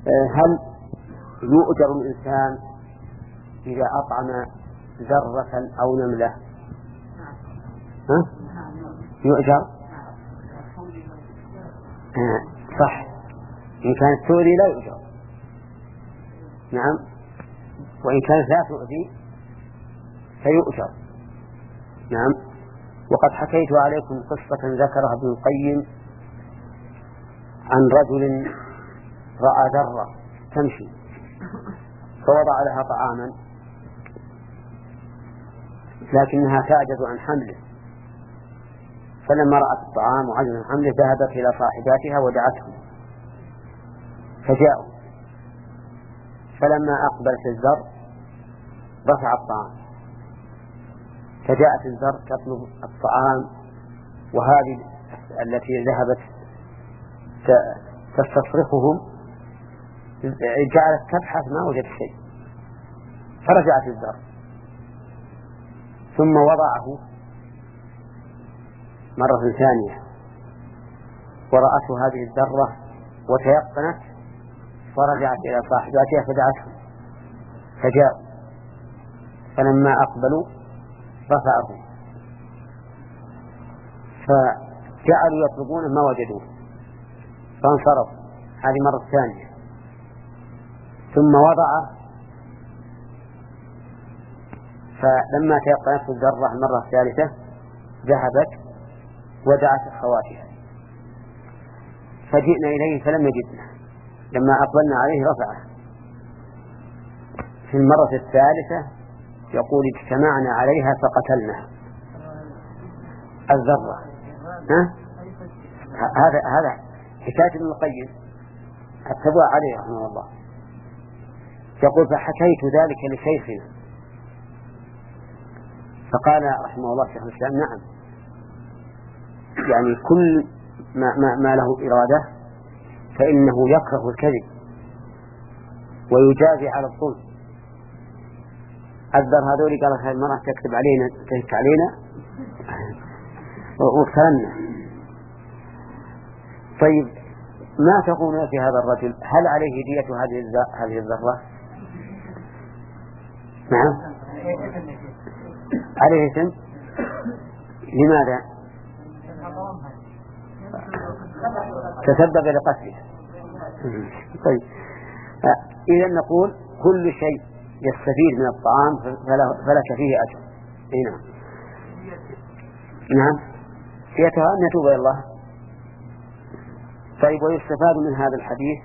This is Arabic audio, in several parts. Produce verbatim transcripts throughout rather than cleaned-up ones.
هل يؤجر الإنسان إذا أطعم ذرة أو نملة؟ ها؟ يؤجر؟ آه صح، إن كانت تؤذي لا يؤجر. نعم، وإن كانت لا تؤذي فيؤجر. نعم. وقد حكيت عليكم قصة ذكرها ابن القيم عن رجل رأى ذرة تمشي فوضع لها طعاما لكنها تعجز عن حمله، فلما رأت الطعام وعجز عن حمله ذهبت إلى صاحباتها ودعتهم فجاءوا، فلما أقبلت الذر رفع الطعام، فجاءت الذر تطلب الطعام، وهذه التي ذهبت تستصرخهم جعلت تبحث ما وجدت شيء، فرجعت الذر ثم وضعه مرة ثانية ورأته هذه الذرة وتيقنت، فرجعت إلى صاحباتها فدعتهم فجاءوا، فلما أقبلوا رفعه فجعلوا يطلبونه ما وجدوه فانصرفوا. هذه مرة ثانية، ثم وضعه، فلما تيقنته الذرة المرة الثالثة ذهبت ودعت أخواتها، فجئنا إليه فلم يجدنا، لما أقبلنا عليه رفعه. في المرة الثالثة يقول اجتمعنا عليها فقتلنا الذرة. ها؟ هذا هذا حكاية ابن القيم التبع عليه رحمه الله. يقول فحكيت ذلك لشيخنا فقال رحمه الله شيخ الإسلام نعم، يعني كل ما, ما, ما له إرادة فإنه يكره الكذب ويجازي على الظلم. أذر هذولي قال هذه المرأة تكتب علينا تهك علينا وكرنا. طيب ما تقولون في هذا الرجل؟ هل عليه دية هذه هذه الذرة؟ نعم عليه اسم. لماذا؟ تسبب لقتله. طيب إذا نقول كل شيء يستفيد من الطعام فلك فيه أجر. نعم نعم فيتها أن يتوب إلى الله. طيب ويستفاد من هذا الحديث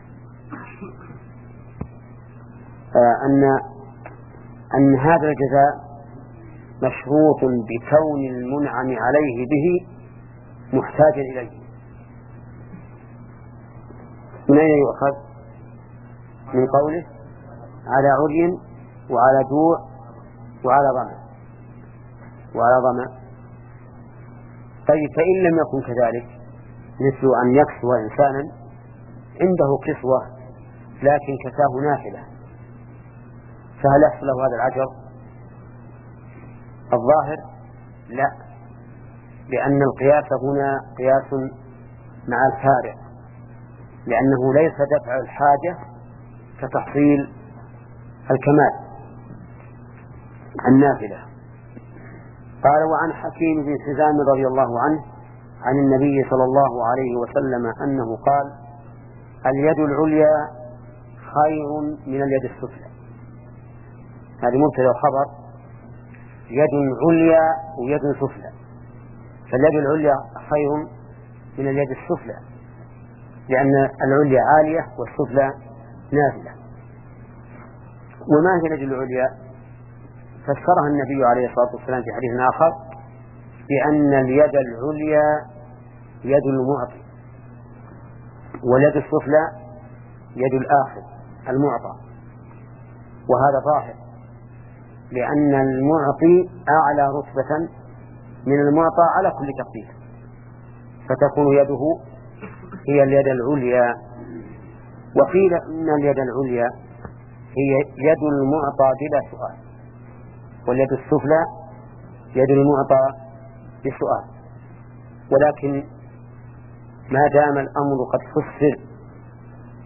أن أن هذا الجزاء مشروط بكون المنعم عليه به محتاجا إليه. من أين يؤخذ؟ من قوله على عري وعلى جوع وعلى ظمأ وعلى ظمأ. طيب فإن لم يكن كذلك، مثل أن يكسو إنسانا عنده كسوة لكن كساه نافلة، فهل يحصل له هذا العجر؟ الظاهر لا، لأن القياس هنا قياس مع الفارق، لأنه ليس دفع الحاجة كتحصيل الكمال النافلة. قال وعن حكيم بن حزام رضي الله عنه عن النبي صلى الله عليه وسلم أنه قال اليد العليا خير من اليد السفلى. هذه مبتدأ وخبر، يد عليا ويد سفلى، فاليد العليا خير من اليد السفلى لأن العليا عالية والسفلى نازلة. وما هي اليد العليا؟ فسرها النبي عليه الصلاة والسلام في حديث آخر بأن اليد العليا يد المعطي واليد السفلى يد الآخذ المعطى، وهذا ظاهر لأن المعطي أعلى رتبة من المعطى على كل تقدير، فتكون يده هي اليد العليا. وقيل إن اليد العليا هي يد المعطى بلا سؤال، واليد السفلى يد المعطى بسؤال. ولكن ما دام الأمر قد فسر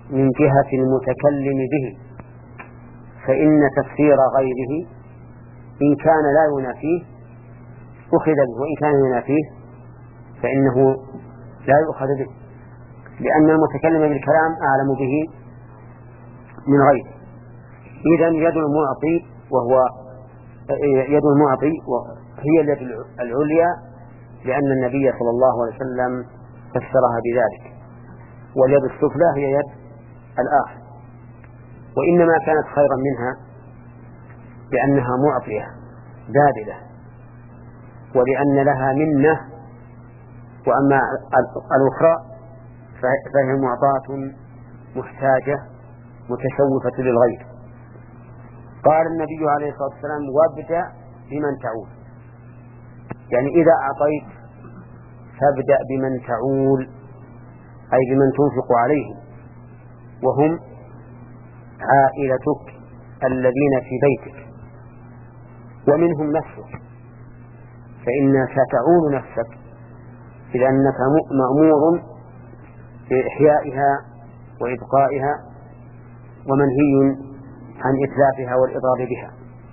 من جهة المتكلم به، فإن تفسير غيره إن كان لا ينافيه أخذ به، وإن كان ينافيه فإنه لا يؤخذ به، لأن المتكلم بالكلام أعلم به من غيره. إذن يد المعطي وهو يد المعطي هي اليد العليا، لأن النبي صلى الله عليه وسلم فسرها بذلك، واليد السفلى هي يد الآخر، وإنما كانت خيرا منها لأنها معطية باذلة، ولأن لها منة، وأما الأخرى فهي معطاة محتاجة متشوفة للغير. قال النبي عليه الصلاة والسلام: وابدأ بمن تعول، يعني إذا أعطيت فابدأ بمن تعول، أي بمن تنفق عليهم، وهم عائلتك الذين في بيتك، ومنهم نفسك، فإنك ستعول نفسك إذ أنك مأمور بإحيائها وإبقائها، ومنهي عن إتلافها والإضرار بها.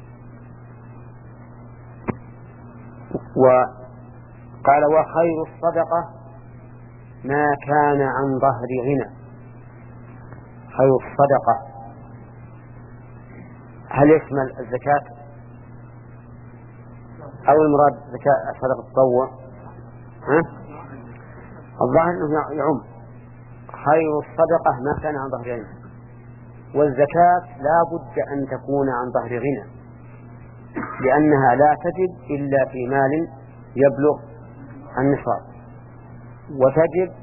وقال: وخير الصدقة ما كان عن ظهر غنى. خير الصدقة هل يشمل الزكاة أو المراد زكاة صدقة التطوع؟ ها؟ الظاهر أنه يعم. خير الصدقة ما كان عن ظهر غنى، والزكاة لا بد أن تكون عن ظهر غنى، لأنها لا تجب إلا في مال يبلغ النصاب، وتجب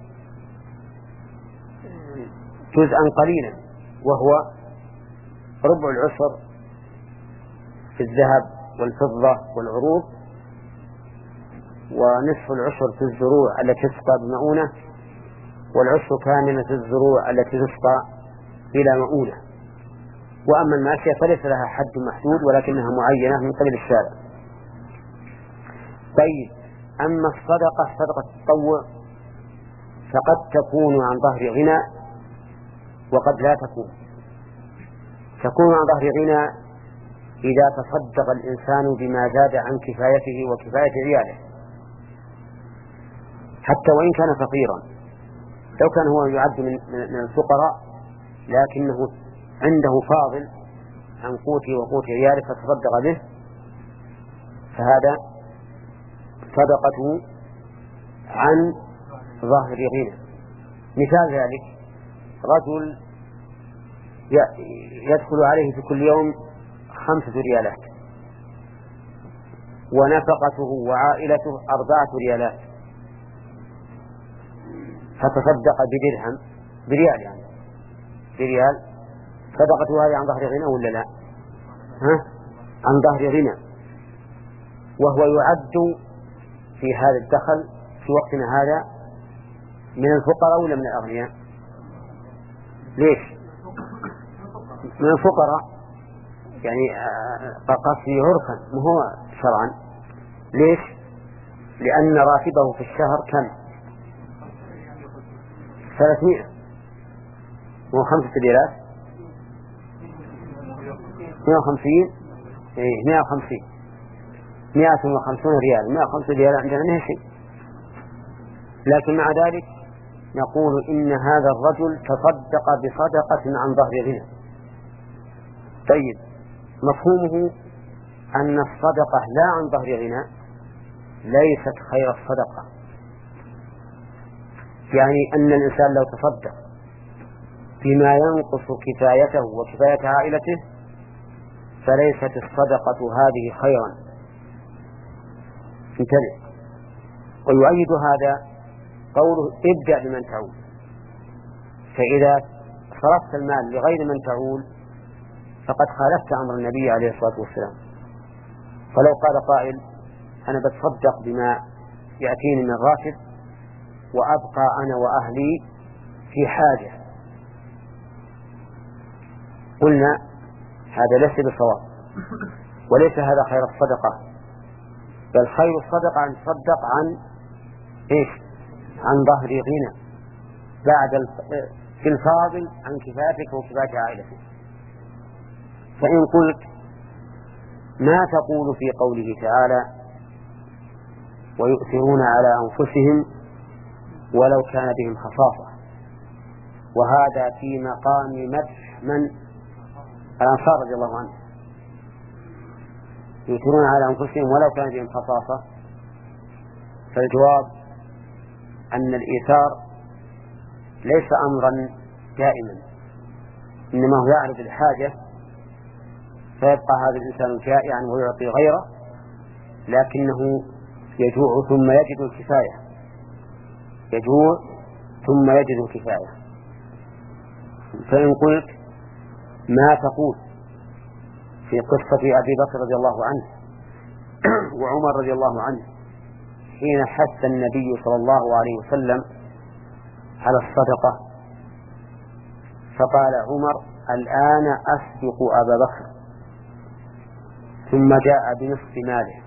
جزءا قليلا وهو ربع العشر في الذهب والفضة والعروض، ونصف العشر في الزروع التي تسقى بمؤونة، والعشر كاملة في الزروع التي تسقى بلا مؤونة. وأما الماشية فليس لها حد محدود ولكنها معينة من قبل الشارع. طيب، أما الصدقة صدقة التطوع فقد تكون عن ظهر غنى وقد لا تكون. تكون عن ظهر غنى إذا تصدق الإنسان بما زاد عن كفايته وكفاية عياله، حتى وإن كان فقيرا، لو كان هو يعد من الفقراء لكنه عنده فاضل عن قوته وقوت عياله فتصدق به، فهذا صدقته عن ظهر غنى. مثال ذلك: رجل يدخل عليه في كل يوم خمسة ريالات، ونفقته وعائلته أربعة ريالات، فتصدق بدرهم بريال، يعني بريال، صدقته هذه عن ظهر غنى ولا لا؟ ها؟ عن ظهر غنى، وهو يعد في هذا الدخل في وقتنا هذا من الفقراء ولا من الأغنياء؟ ليش؟ من الفقراء، يعني قصدي عرفا وهو شرعا. ليش؟ لأن راتبه في الشهر كم؟ ثلاثمائة، مو خمسة ريالات، مئة وخمسين، إيه مئة وخمسين، مئة وخمسون ريال، مئة وخمسين ريال عندنا منها شيء. لكن مع ذلك نقول إن هذا الرجل تصدق بصدقة عن ظهر غنى. طيب، مفهومه أن الصدقة لا عن ظهر غنى ليست خير الصدقة، يعني أن الإنسان لو تصدق بما ينقص كفايته وكفاية عائلته فليست الصدقة هذه خيرا. انتبه. ويؤيد هذا قوله: ابدأ بمن تعول، فإذا صرفت المال لغير من تعول فقد خالفت أمر النبي عليه الصلاة والسلام. فلو قال قائل: أنا بتصدق بما يأتيني من راتب وأبقى أنا وأهلي في حاجة، قلنا هذا ليس بصواب، وليس هذا خير الصدقة، بل خير الصدقة أن تصدق عن إيش؟ عن ظهر غنى، بعد في الفاضل عن كفايتك وكفاية عائلتك. فإن قلت ما تقول في قوله تعالى ويؤثرون على أنفسهم ولو كان بهم خصاصة، وهذا في مقام مدح من؟ الأنصار رضي الله عنهم، يؤثرون على أنفسهم ولو كان بهم خصاصة. فالجواب أن الإيثار ليس أمرا دائما، إنما هو يعرض الحاجة فيبقى هذا الإنسان جائعا ويعطي غيره، لكنه يجوع ثم يجد الكفاية، يجوع ثم يجد الكفاية. فإن قلت ما تقول في قصة أبي بكر رضي الله عنه وعمر رضي الله عنه حين حث النبي صلى الله عليه وسلم على الصدقة، فقال عمر الآن أسبق أبا بكر، ثم جاء بنصف ماله،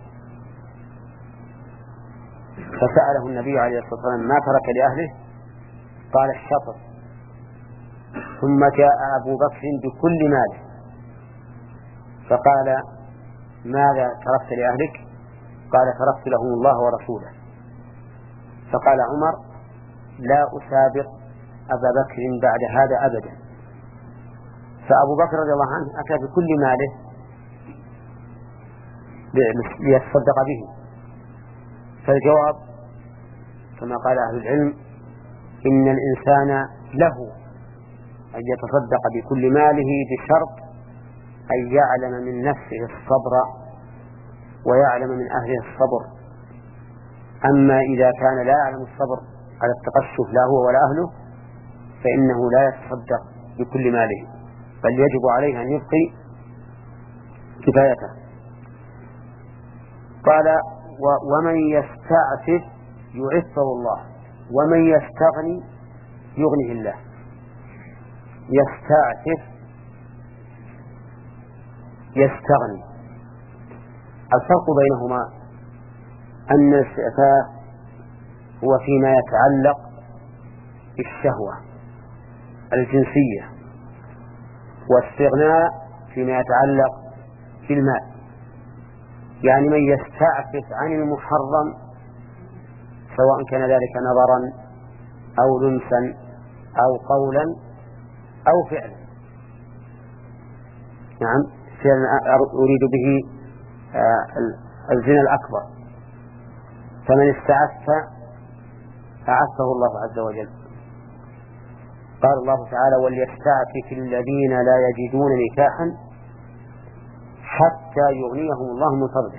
فسأله النبي عليه الصلاة والسلام ما ترك لأهله؟ قال الشطر. ثم جاء أبو بكر بكل ماله، فقال ماذا تركت لأهلك؟ قال تركت لهم الله ورسوله. فقال عمر لا أسابق أبا بكر بعد هذا أبدا. فأبو بكر رضي الله عنه أتى بكل ماله ليتصدق به. فالجواب كما قال أهل العلم إن الإنسان له أن يتصدق بكل ماله بشرط أن يعلم من نفسه الصبر ويعلم من أهله الصبر. أما إذا كان لا يعلم الصبر على التقشف لا هو ولا أهله فإنه لا يتصدق بكل ماله، بل يجب عليه أن يبقي كفايته. قال ومن يستعفف يعفه الله ومن يستغني يغنيه الله. يستعفف يستغني، الفرق بينهما أن الاستعفاف هو فيما يتعلق بالشهوة الجنسية، والاستغناء فيما يتعلق بالمال. يعني من يستعفف عن المحرم سواء كان ذلك نظرا أو لمسا أو قولا أو فعلا. نعم فعلا أريد به الزنا الأكبر، فمن استعف أعفه الله عز وجل. قال الله تعالى وليستعفف الذين لا يجدون نكاحا حتى يغنيهم الله من فضله.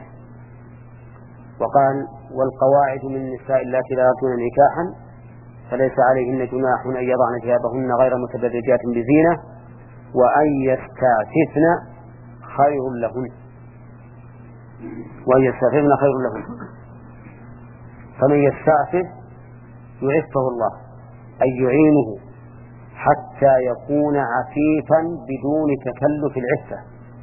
وقال والقواعد من النساء اللاتي لا يأتون نكاحا فليس عليهن جناح أن يضعن ثيابهن غير متبرجات بزينة وأن يستعففن خير لهن وأن يستعففن خير لهن. فمن يستعفف يعفه الله أي يعينه حتى يكون عفيفا بدون تكلف العفة،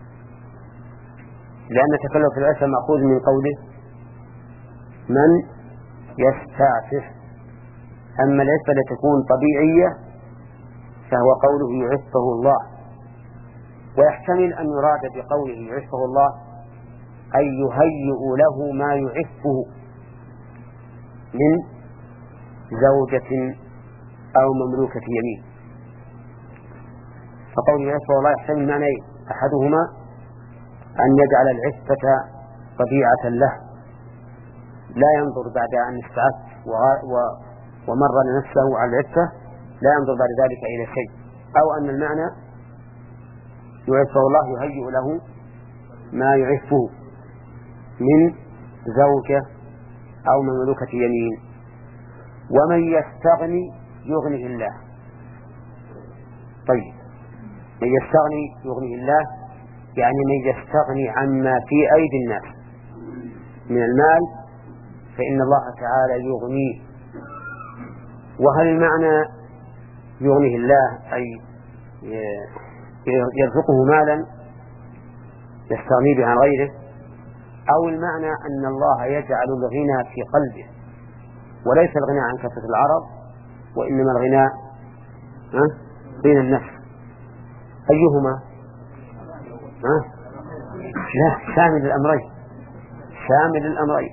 لأن تكلف العفة مأخوذ من قوله من يستعفف. أما العفة لتكون طبيعية فهو قوله يعفه الله. ويحتمل أن يراد بقوله يعفه الله أن يهيئ له ما يعفه من زوجة أو مملوكة يمين. فقوله يعفه الله يحتمل معنيين، أحدهما أن يجعل العفة طبيعة له لا ينظر بعد أن استعف ومر نفسه على العفة لا ينظر بعد ذلك إلى شيء، أو أن المعنى يعفه الله يهيئ له ما يعفه من زوجة أو مملوكة يمين. ومن يستغني يغنيه الله. طيب من يستغني يغنيه الله يعني من يستغني عما في أيدي الناس من المال فإن الله تعالى يغنيه. وهل المعنى يغنيه الله أي يرزقه مالا يستغني به عن غيره، أو المعنى أن الله يجعل الغنى في قلبه وليس الغنى عن كثرة العرض وإنما الغنى بين النفس أيهما؟ ها؟ لا، شامل الأمرين، شامل الأمرين.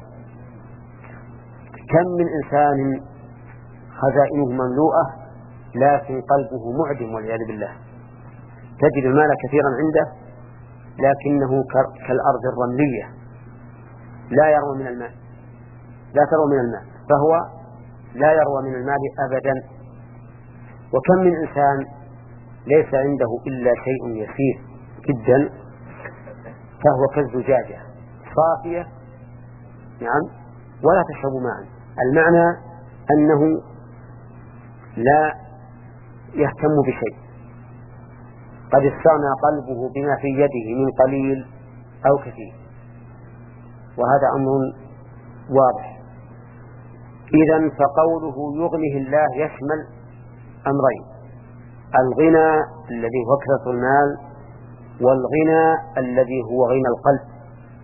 كم من إنسان خزائنه مملوءة لكن قلبه معدم والعياذ بالله، تجد المال كثيرا عنده لكنه كالأرض الرملية لا يروى من الماء، لا تروى من الماء، فهو لا يروى من المال أبدا. وكم من إنسان ليس عنده إلا شيء يسير جدا فهو كالزجاجة صافية، نعم، ولا تشرب ماء. المعنى أنه لا يهتم بشيء، قد استغنى قلبه بما في يده من قليل أو كثير، وهذا أمر واضح. إذن فقوله يغنيه الله يشمل أمرين: الغنى الذي هو كثرة المال، والغنى الذي هو غنى القلب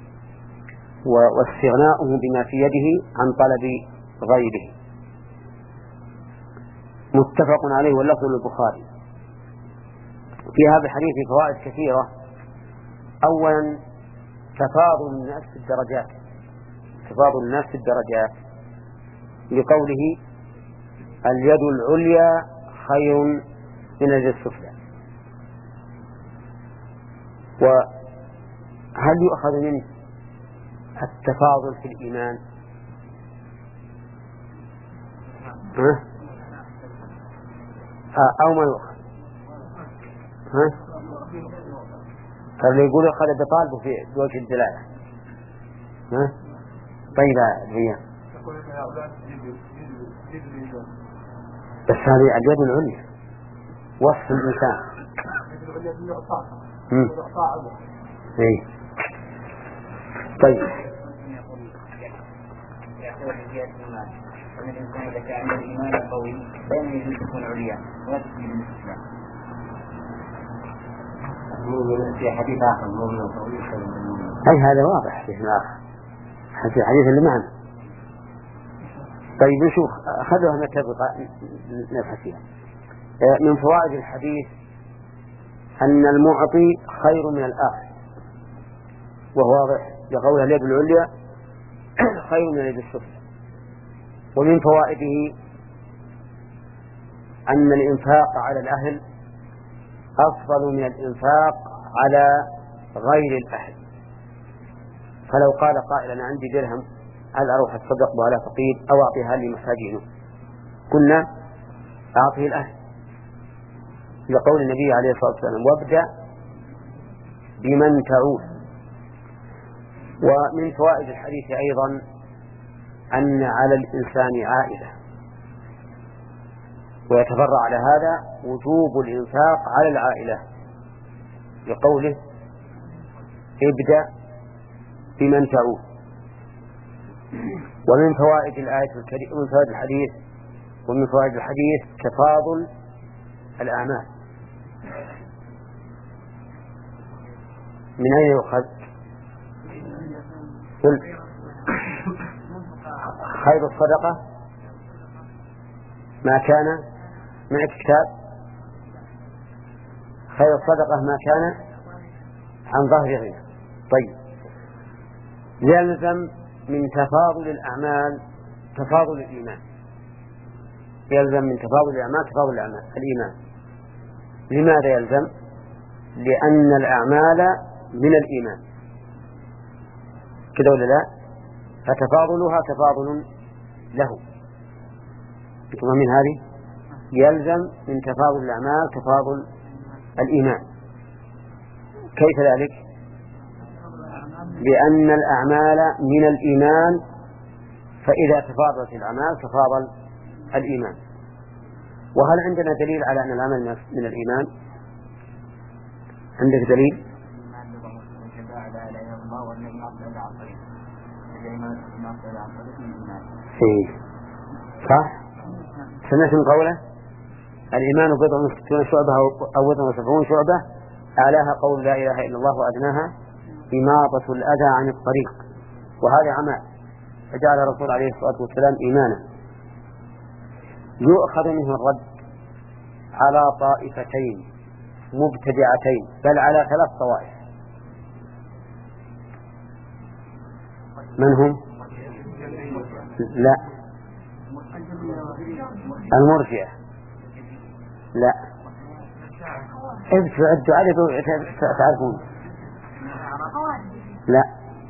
واستغناؤه بما في يده عن طلب غيره. متفق عليه واللفظ للبخاري. في هذا الحديث فوائد كثيرة. أولا تفاضل الناس في الدرجات، تفاضل الناس في الدرجات لقوله اليد العليا خير من اليد السفلى. وهل يؤخذ منه التفاضل في الإيمان؟ ها؟ أو ما يؤخذ؟ ها؟ فاللي يقول أخذ بطالبه في وجه الدلالة. ها؟ طيب هي بس هذه اليد العليا وصف الإنسان. إيه. طيب الإنسان إذا كان الإيمان قوي فإنه يجب يكون عليا ويكفي بالإسلام. في حديث آخر المؤمن القوي أي هذا واضح في آخر في حديث اللي معنا. طيب نشوف أخذوها نتبقى نبحث فيها. من فوائد الحديث أن المعطي خير من الآخر، وهو واضح لقول اليد العليا خير من اليد السفلى. ومن فوائده أن الإنفاق على الأهل أفضل من الإنفاق على غير الأهل. فلو قال قائل أنا عندي درهم هل أروح أتصدق به على فقير أو أعطيها لمحتاجينه؟ قلنا أعطيه الأهل لقول النبي عليه الصلاة والسلام وابدأ بمن تعود. ومن فوائد الحديث أيضا أن على الإنسان عائلة، ويتفرع على هذا وجوب الإنفاق على العائلة لقوله ابدأ بمن تعود. ومن فوائد الآية الكريمة ومن فوائد الحديث ومن فوائد الحديث تفاضل الأعمال. من أين يؤخذ؟ خير الصدقة ما كان معك كتاب، خير الصدقة ما كان عن ظهر غنى. طيب يلزم من تفاضل الأعمال تفاضل الإيمان، يلزم من تفاضل الأعمال تفاضل الأعمال الإيمان. لماذا يلزم؟ لأن الأعمال من الإيمان كذا ولا لا؟ فتفاضلها تفاضل له. من هذه يلزم من تفاضل الأعمال تفاضل الإيمان. كيف ذلك؟ لأن الأعمال من الإيمان، فإذا تفاضلت الأعمال تفاضل الإيمان. وهل عندنا دليل على أن العمل من الإيمان؟ عندك دليل؟ إيه صح. سمعت من قوله الإيمان بضع وستون شعبة أو بضع وسبعون شعبة، أعلاها قول لا إله إلا الله وأدناها إماطة الأذى عن الطريق. وهذا عمل فجعل الرسول عليه الصلاة والسلام إيمانا. يؤخذ منه الرد على طائفتين مبتدعتين، بل على ثلاث طوائف. من هم؟ لا، المرجئة. لا، ابتعدوا عدوا عليه تعرفون. لا،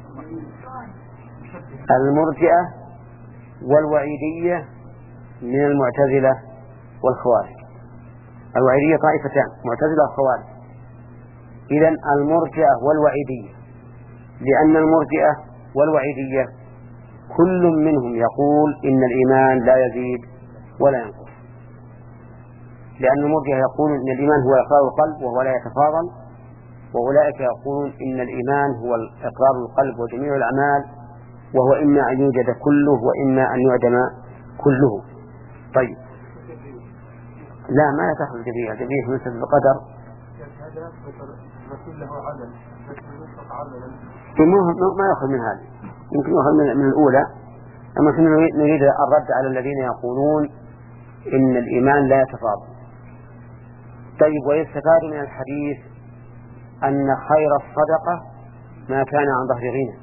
المرجئة والوعيدية من المعتزلة والخوارج. الوعيدية طائفتان، معتزلة وخوارج. إذن المرجئة والوعيدية، لأن المرجئة والوعيدية كل منهم يقول إن الإيمان لا يزيد ولا ينقص، لأن المرجئة يقول إن الإيمان هو إقرار القلب وهو لا يتفاضل، وأولئك يقولون إن الإيمان هو إقرار القلب وجميع الأعمال، وهو إما أن يوجد كله وإما أن يعدم كله. طيب، لا، ما يتخذ الجبرية. الجبرية مثل القدر، ما يأخذ من هذا، يمكن يأخذ من الأولى. أما نريد الرد على الذين يقولون إن الإيمان لا يتفاضل. طيب، ويستفاد من الحديث أن خير الصدقة ما كان عن ظهر غنى،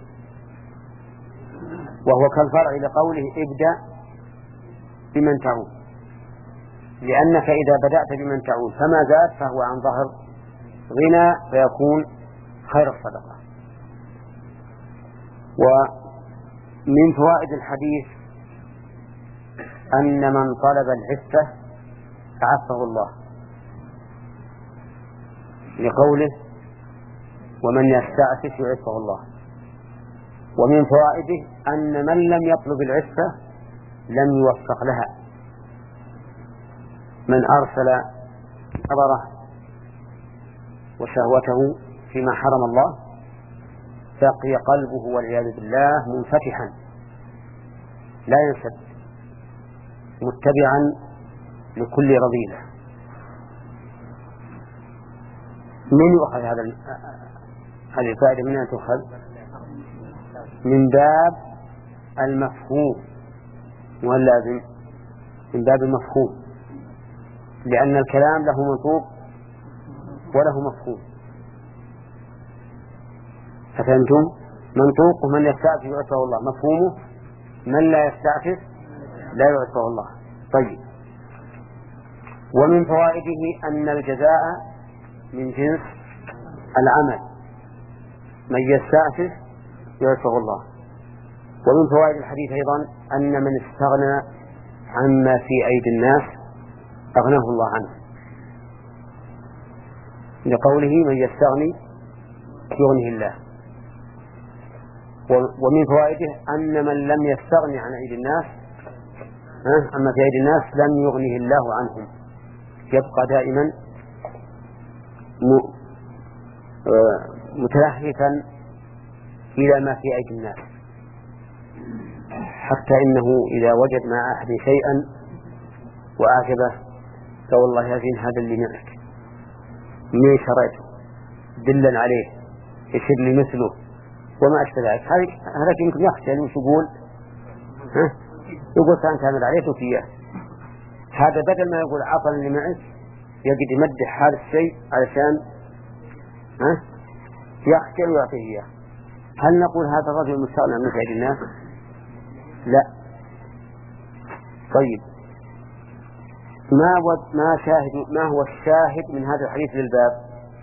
وهو كالفرع لقوله ابدأ بمن تعود، لأنك إذا بدأت بمن تعود فما زاد فهو عن ظهر غنى فيكون خير الصدقة. ومن فوائد الحديث أن من طلب العفة أعفه الله، لقوله ومن يستعفف يعفه الله. ومن فوائده أن من لم يطلب العفة لم يوفق لها. من أرسل نظره وشهوته فيما حرم الله بقي قلبه والعياذ بالله منفتحا لا ينسد، متبعا لكل رذيلة. من يؤخذ هذا هذه الفائدة؟ من أن تؤخذ من باب المفهوم واللازم، من باب المفهوم، لأن الكلام له منطوق وله مفهوم. فهمتم؟ منطوقه من يستعفف يعفه الله، مفهومه من لا يستعفف لا يعفه الله. طيب، ومن فوائده أن الجزاء من جنس العمل، من يستعفف يعفه الله. ومن فوائد الحديث أيضا أن من استغنى عما في أيدي الناس أغناه الله عنه، لقوله من يستغني يغنيه الله. ومن فوائده أن من لم يستغني عن أيدي الناس أما في أيدي الناس لم يغنيه الله عنهم، يبقى دائما متلهفا إلى ما في أيدي الناس، حتى إنه إذا وجد مع أحد شيئا وأعجبه قال والله يا زين هذا اللي معك منين شريته، دلا عليه، يشير لي مثله وما أشبه ذلك. هذا يمكن يخشى وش يقول؟ ها؟ يقول كان تعمل عليه وفيه. هذا بدل ما يقول عطل اللي معك يجد يمدح هذا الشيء علشان ها يخشى ويعطيه إياه. هل نقول هذا الرجل مستغنى عن نفع الناس؟ لا. طيب، ما ما شاهد ما هو الشاهد من هذا الحديث للباب؟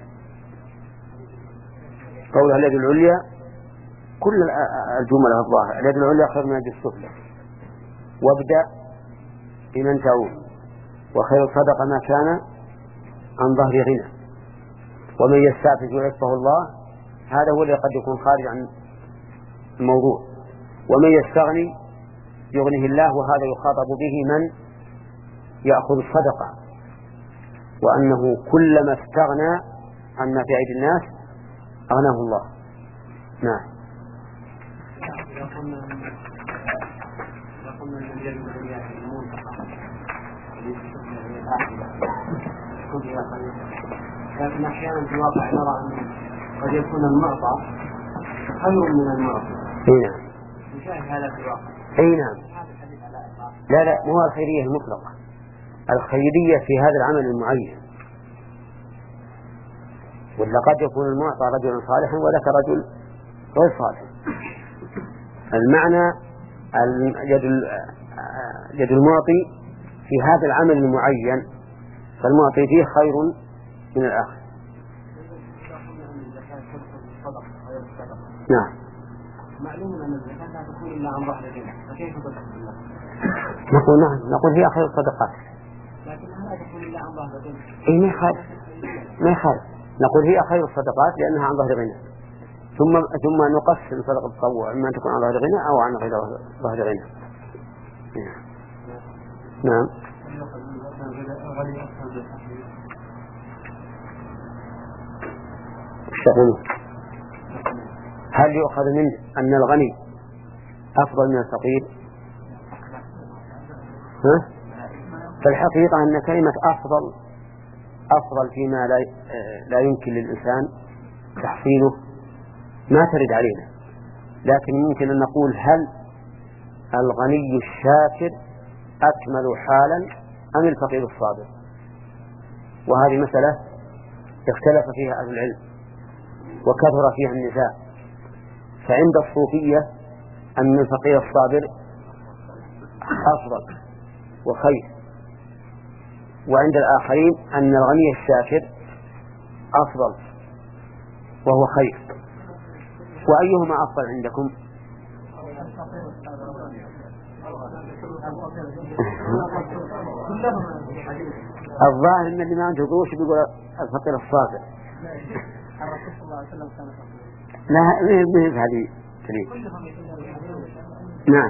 قول اليد العليا، كل الجملة الظاهرة اليد العليا خير من اليد السفلى، وابدأ بمن تعود، وخير الصدقة ما كان عن ظهر غنى، ومن يستعفف يعفه الله. هذا هو الذي قد يكون خارج عن الموضوع. ومن يستغني يغنيه الله، وهذا يخاطب به من يأخذ الصدقة، وأنه كلما استغنى عما في أيدي الناس أغناه الله. نعم. لكن أحيانا في الواقع نرى أن قد يكون المعطى خير من المعطى. اي نعم. نشاهد هذا في الواقع. اي نعم. لا لا مو الخيرية المطلقة، الخيرية في هذا العمل المعين، ولا قد يكون المعطى رجلا صالحا وذاك رجل غير صالح. المعنى يد المعطي في هذا العمل المعين، فالمعطي فيه خير من الآخر. نعم. معلوم أن الزكاة لا تكون إلا عن ظهر الغنى، فكيف تدخل الله؟ نقول نعم، نقول هي خير الصدقات. لكنها لا تكون إلا عن ظهر الغنى. إيه ما يخالف، ما يخالف. نقول هي خير الصدقات لأنها عن ظهر غنى، ثم ثم نقسم صدقة التطوع إما أن تكون عن ظهر غنى أو عن غير ظهر غنى. نعم. تقول هل يؤخذ منه أن الغني أفضل من الفقير؟ ها؟ فالحقيقة أن كلمة أفضل أفضل فيما لا لا يمكن للإنسان تحصيله ما ترد علينا، لكن ممكن أن نقول هل الغني الشاكر أكمل حالا أم الفقير الصابر؟ وهذه مسألة اختلف فيها أهل العلم وكثر فيها النزاع. فعند الصوفية أن الفقير الصابر أفضل وخير، وعند الآخرين أن الغني الشاكر أفضل وهو خير. وأيهما أفضل عندكم؟ الظاهر أن اللي ما عنده قروش بيقول الفقير الصابر. لا ما هي هذه تريد. نعم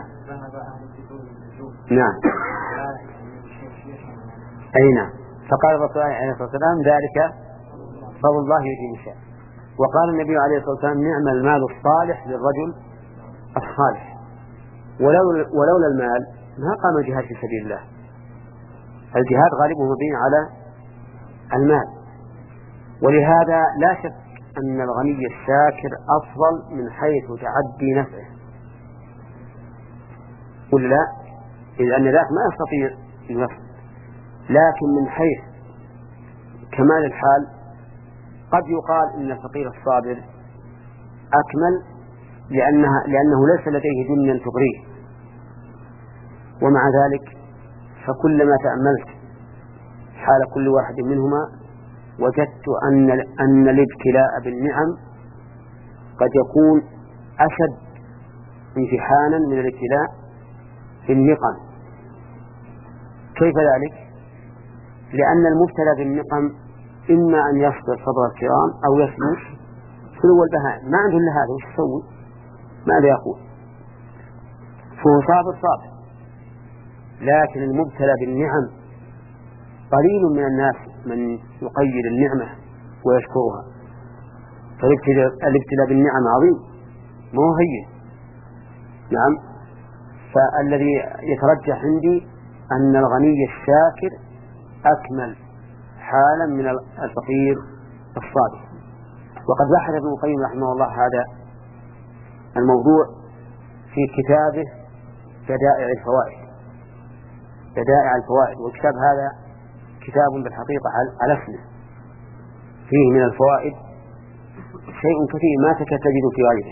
نعم أي نعم. فقال الرسول عليه الصلاة والسلام ذلك فضل الله يؤتيه من يشاء. وقال النبي عليه الصلاة والسلام نعم المال الصالح للرجل الصالح. ولولا المال ما قام الجهاد في سبيل الله. الجهاد غالبه مبني على المال، ولهذا لا شك أن الغني الشاكر أفضل من حيث تعدي نفعه، ولا لا؟ لأن ذاك ما يستطيع النفع، لكن من حيث كمال الحال قد يقال إن الفقير الصابر أكمل لأنها لأنه ليس لديه دنيا تغريه. ومع ذلك فكلما تأملت حال كل واحد منهما وجدت أن أن الابتلاء بالنعم قد يكون أشد امتحانا من الابتلاء بالنقم. كيف ذلك؟ لأن المبتلى بالنقم إما أن يصبر صبر الكرام أو يسلو سلو البهائم، ما عنده إلا هذا، وش يسوي؟ ماذا يقول؟ فهو صابر صابر. لكن المبتلى بالنعم قليل من الناس من يقيد النعمة ويشكرها. فالابتلاء بالنعم عظيم ما هو هين. نعم. فالذي يترجح عندي أن الغني الشاكر أكمل حالا من الفقير الصابر. وقد بحث ابن القيم رحمه الله هذا الموضوع في كتابه بدائع الفوائد. بدائع الفوائد، والكتاب هذا كتاب بالحقيقة على اسمه، فيه من الفوائد شيء كثير ما تكاد تجد في غيره،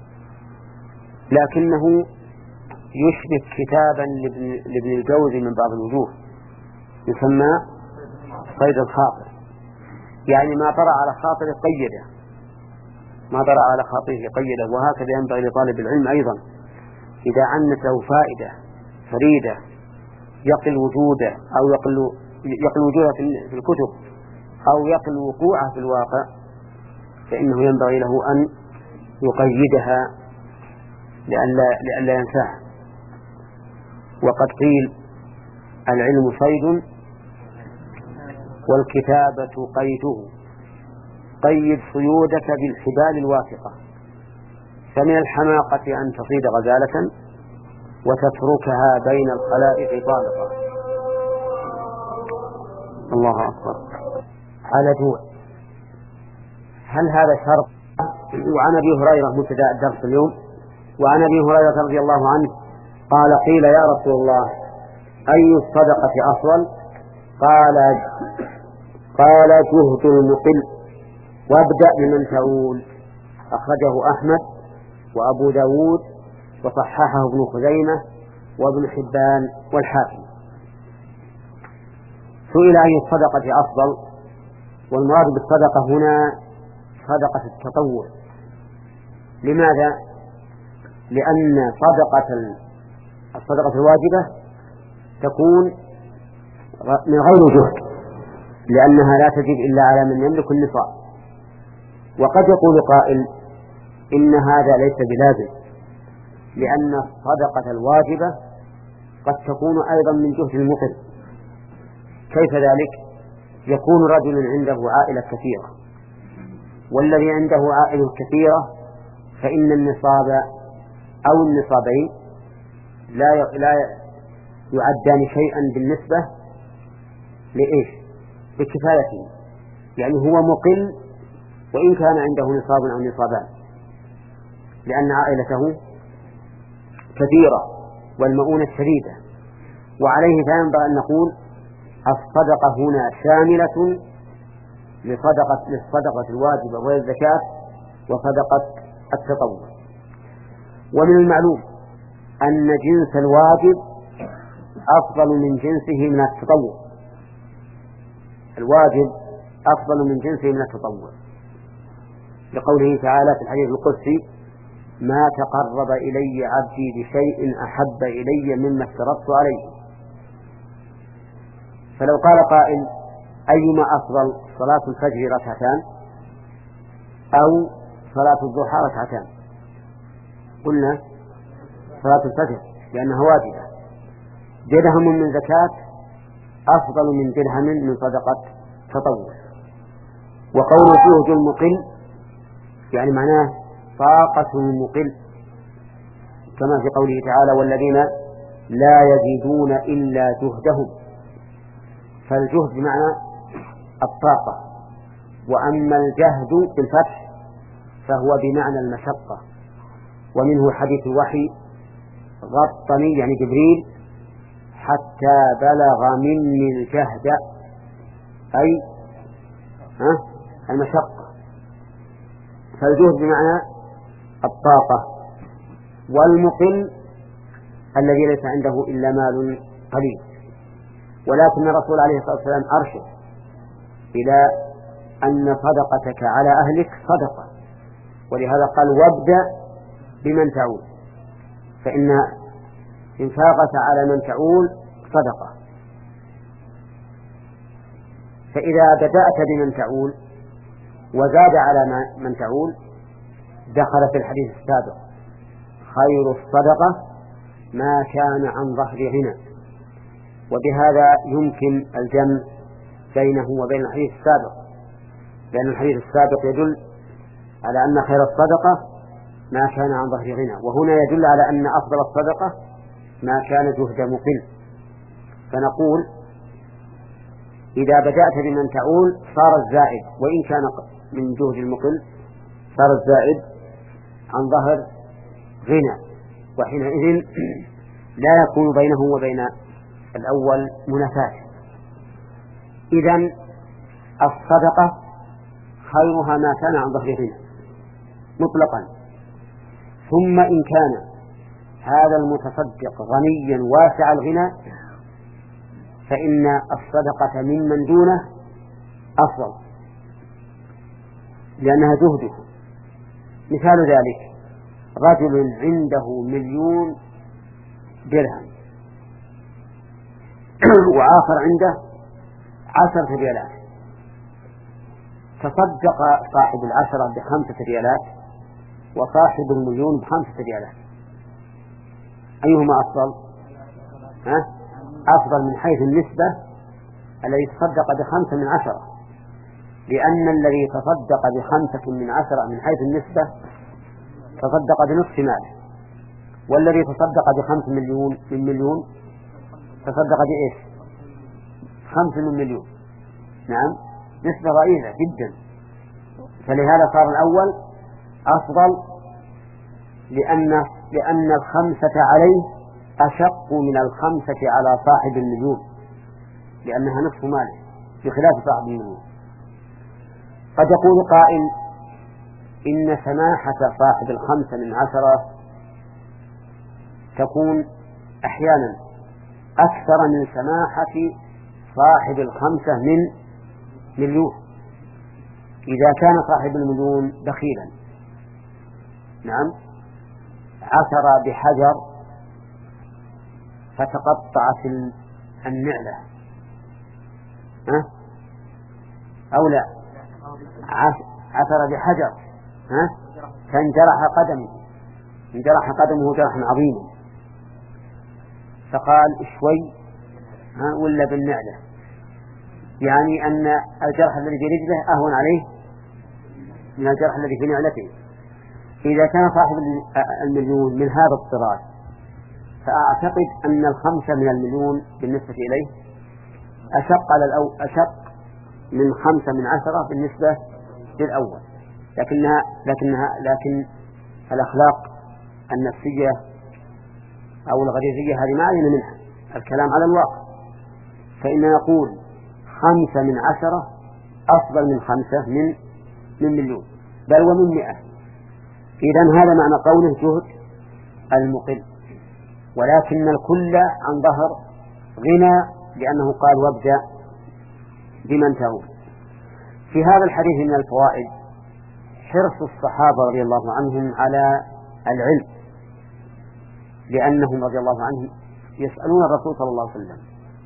لكنه يشبه كتابا لابن الجوزي من بعض الوجوه يسمى صيد الخاطر، يعني ما طرأ على خاطره قيده، ما طرأ على خاطره قيده. وهكذا ينبغي لطالب العلم أيضا إذا عنت له فائدة فريدة يقل وجوده أو يقل يقل وجوده في الكتب أو يقل وقوعه في الواقع، فإنه ينبغي له أن يقيدها لئلا لئلا ينساها. وقد قيل العلم صيد والكتابة قيده، قيد صيودك بالحبال الواثقة، فمن الحماقة أن تصيد غزالة وتتركها بين الخلائق طالقة. الله أكبر. على جوع. هل هذا شرط؟ وعن أبي هريرة مبتدأ الدرس اليوم، وعن أبي هريرة رضي الله عنه قال قيل يا رسول الله أي الصدقة أفضل؟ قال قال جهد المقل وابدأ بمن تعول. أخرجه أحمد وأبو داود وصححه ابن خزيمة وابن حبان والحاكم. سئل أي الصدقة أفضل، والمراد بالصدقة هنا صدقة التطوع. لماذا؟ لأن صدقة الصدقة الواجبة تكون من غير جهد، لأنها لا تجب إلا على من يملك النصاب. وقد يقول قائل إن هذا ليس بلازم، لأن الصدقة الواجبة قد تكون أيضا من جهد المقل. كيف ذلك؟ يكون رجل عنده عائلة كثيرة، والذي عنده عائلة كثيرة فإن النصاب أو النصابين لا لا يعدان شيئا بالنسبة لإيش؟ بكفايته، يعني هو مقل وإن كان عنده نصاب أو نصابان، لأن عائلته كثيرة والمؤونة شديدة. وعليه فينبغي أن نقول الصدقة هنا شاملة لصدقة للصدقة الواجبة وهي الزكاة وصدقة التطوع. ومن المعلوم أن جنس الواجب أفضل من جنسه من التطوع، الواجب أفضل من جنسه من التطوع، لقوله تعالى في الحديث القدسي: ما تقرب إلي عبدي بشيء أحب إلي مما افترضت عليه. فلو قال قائل: أيما أفضل، صلاة الفجر ركعتان أو صلاة الضحى ركعتان؟ قلنا صلاة الفجر لأنها واجبة. درهم من زكاة أفضل من درهم من صدقة تطوع. وقول جهد المقل يعني معناه طاقة المقل، كما في قوله تعالى: والذين لا يزيدون إلا جهدهم. فالجهد بمعنى الطاقة، وأما الجهد بالفتح فهو بمعنى المشقة. ومنه حديث الوحي: غطني يعني جبريل حتى بلغ مني الجهد، أي المشقة. فالجهد بمعنى الطاقة. والمقل الذي ليس عنده إلا مال قليل. ولكن الرسول عليه الصلاة والسلام أرشد إلى أن صدقتك على أهلك صدقة، ولهذا قال: وابدأ بمن تعول، فإن إنفاقك على من تعول صدقة. فإذا بدأت بمن تعول وزاد على من تعول دخل في الحديث السابق: خير الصدقة ما كان عن ظهر غنى. وبهذا يمكن الجمع بينه وبين الحديث السابق، لأن الحديث السابق يدل على أن خير الصدقة ما كان عن ظهر غنى، وهنا يدل على أن أفضل الصدقة ما كان جهد مقل. فنقول: إذا بدأت بمن تعول صار الزائد وإن كان من جهد المقل صار الزائد عن ظهر غنى، وحينئذ لا يكون بينه وبين الأول منافاة. إذن الصدقة خيرها ما كان عن ظهر غنى مطلقا. ثم إن كان هذا المتصدق غنيا واسع الغنى فإن الصدقة ممن دونه أفضل، لأنها جهده. مثال ذلك: رجل عنده مليون درهم وآخر عنده عشرة ريالات، تصدق صاحب العشرة بخمسة ريالات وصاحب المليون بخمسة ريالات، أيهما أفضل؟ ها؟ أفضل من حيث النسبة الذي تصدق بخمسة من عشرة، لأن الذي تصدق بخمسة من عشرة من حيث النسبة تصدق بنصف ماله، والذي تصدق بخمس مليون من مليون تصدق بإيش؟ خمس من مليون. نعم، نسبة ضئيلة جدا. فلهذا صار الأول أفضل، لأن لأن الخمسة عليه أشق من الخمسة على صاحب المليون، لأنها نصف ماله بخلاف صاحب المليون. قد يقول قائل إن سماحة صاحب الخمسة من عشرة تكون أحيانا أكثر من سماحة صاحب الخمسة من مليون إذا كان صاحب المليون بخيلا. نعم، عثر بحجر فتقطعت النعلة ها؟ أو لا، عثر بحجر ها؟ فانجرح قدمه انجرح قدمه جرحا عظيما، فقال اشوي ها ولا بالنعلة، يعني أن الجرح الذي في رجله أهون عليه من الجرح الذي في نعلته. إذا كان صاحب المليون من هذا الطراز فأعتقد أن الخمسة من المليون بالنسبة إليه أشق على الأو أشق من خمسة من عشرة بالنسبة للأول، لكنها لكنها لكن الأخلاق النفسية أو الغريزية هذه ما علينا منها، الكلام على الواقع. فإن نقول خمسة من عشرة أفضل من خمسة من من مليون بل ومن مئة. إذن هذا معنى قوله جهد المقل، ولكن الكل عن ظهر غنى، لأنه قال وابدأ بمن تعود. في هذا الحديث من الفوائد حرص الصحابة رضي الله عنهم على العلم، لأنهم رضي الله عنهم يسألون الرسول صلى الله عليه وسلم،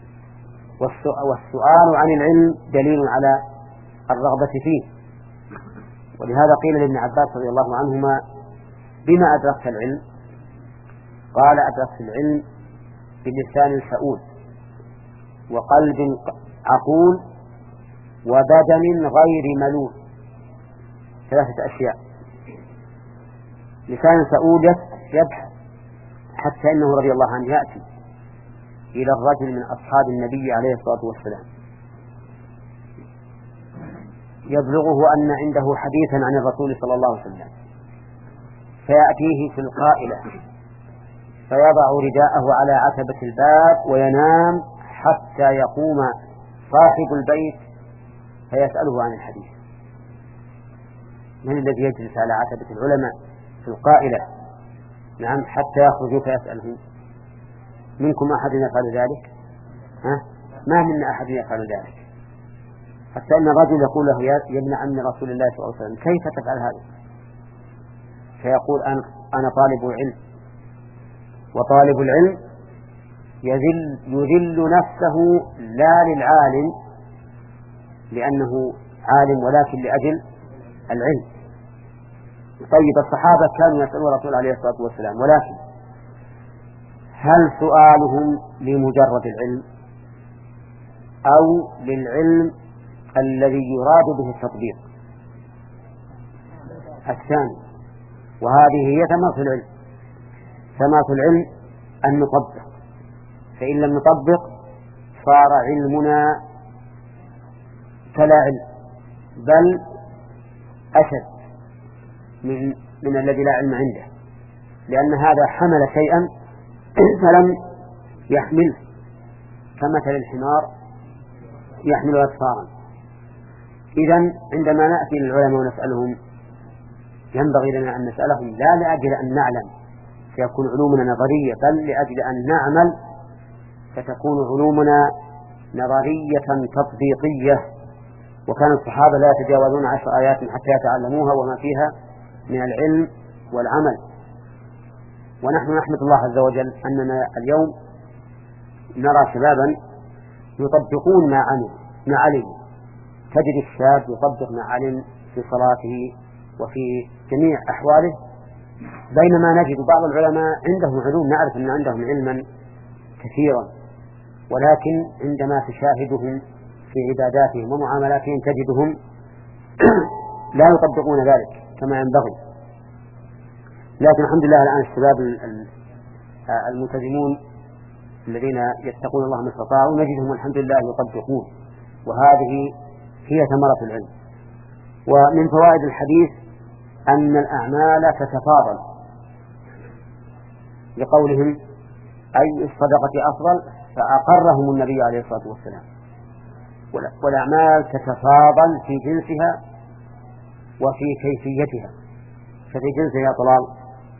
والسؤال عن العلم دليل على الرغبة فيه. ولهذا قيل لابن عباس رضي الله عنهما بما أدركت العلم؟ قال أدركت العلم بلسان سؤول وقلب عقول وبدن غير ملول، ثلاثة أشياء. لسان سؤول يبحث حتى إنه رضي الله عنه يأتي إلى الرجل من أصحاب النبي عليه الصلاة والسلام يبلغه أن عنده حديثا عن الرسول صلى الله عليه وسلم، فيأتيه في القائلة فيضع رداءه على عتبة الباب وينام حتى يقوم صاحب البيت فيسأله عن الحديث. من الذي يجلس على عتبة العلماء في القائلة نعم حتى يخرجوا فيسألهم؟ منكم أحد يفعل ذلك؟ ها؟ ما منا أحد يفعل ذلك، حتى أن الرجل يقول له يا ابن عم رسول الله صلى الله عليه وسلم كيف تفعل هذا؟ فيقول أنا, أنا طالب علم، وطالب العلم يذل, يذل نفسه لا للعالم لأنه عالم ولكن لأجل العلم. طيب الصحابة كانوا يسألون الرسول عليه الصلاة والسلام، ولكن هل سؤالهم لمجرد العلم أو للعلم الذي يراد به التطبيق؟ الثاني، وهذه هي ثمرة العلم. ثمرة العلم أن نطبق، فإن لم نطبق صار علمنا كلا علم بل أشد من, من الذي لا علم عنده، لأن هذا حمل شيئا فلم يحمله، كمثل الحمار يحمل أسفارا. إذن عندما نأتي للعلماء ونسألهم ينبغي لنا أن نسألهم لا لأجل أن نعلم فيكون علومنا نظرية، بل لأجل أن نعمل فتكون علومنا نظرية تطبيقية. وكان الصحابة لا يتجاوزون عشر آيات حتى يتعلموها وما فيها من العلم والعمل. ونحن نحمد الله عز وجل أننا اليوم نرى شبابا يطبقون ما علم ما علم تجد الشاب يطبق ما علم في صلاته وفي جميع أحواله، بينما نجد بعض العلماء عندهم علوم نعرف أن عندهم علما كثيرا، ولكن عندما تشاهدهم في عباداتهم ومعاملاتهم تجدهم لا يطبقون ذلك كما ينبغي. لكن الحمد لله الآن الشباب الملتزمون الذين يتقون الله ما استطاعوا نجدهم الحمد لله يطبقون، وهذه هي ثمرة العلم. ومن فوائد الحديث أن الأعمال تتفاضل، لقولهم أي الصدقة أفضل، فأقرهم النبي عليه الصلاة والسلام والأعمال تتفاضل في جنسها وفي كيفيتها. ففي جنسها يا طلال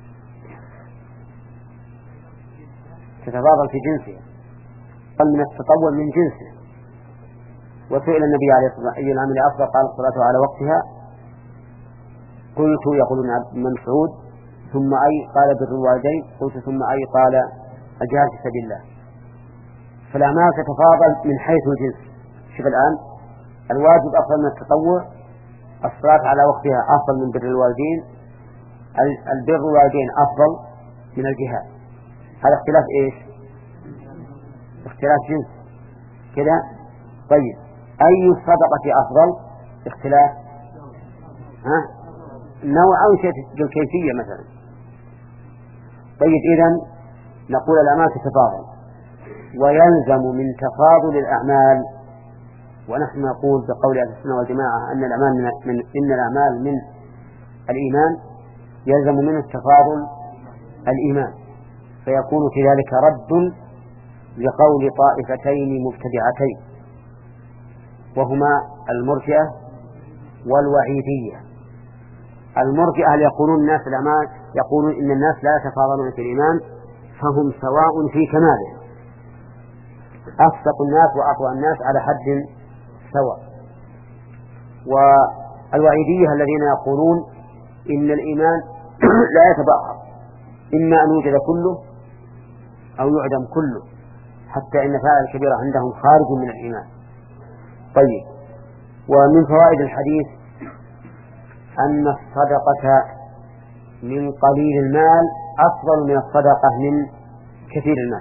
تتفاضل في جنسها من التطور من جنسه. وسئل النبي عليه الصلاة والسلام أي العمل أفضل؟ قال الصلاة على وقتها. قلت يقول ابن مسعود ثم أي؟ قال بر الوالدين. قلت ثم أي؟ قال الجهاد في سبيل الله. فالأعمال تتفاضل من حيث الجنس. شوف الآن الواجب أفضل من التطوع، الصلاة على وقتها أفضل من بر الوالدين، البر الوالدين أفضل من الجهاد. هذا اختلاف إيش؟ اختلاف جنس كذا. طيب أي الصدقة أفضل؟ اختلاف ها نوع أو شيء الكيفية مثلا. طيب إذن نقول الأعمال تتفاضل، ويلزم من تفاضل الأعمال، ونحن نقول بقول أهل السنة والجماعة أن الأعمال من, من إن الأعمال من الإيمان، يلزم منه التفاضل الإيمان، فيكون في ذلك رد لقول طائفتين مبتدعتين وهما المرجئة والوعيدية. المرجئة يقولون الناس الأعمال يقولون إن الناس لا يتفاضلون في الإيمان فهم سواء في كماله، أصدق الناس وأقوى الناس على حد سواء. والوعيدية الذين يقولون إن الإيمان لا يتبعض، إما أن يوجد كله أو يعدم كله، حتى إن فاعل الكبيرة عندهم خارج من الإيمان. طيب ومن فوائد الحديث أن الصدقة من قليل المال أفضل من الصدقة من كثير المال،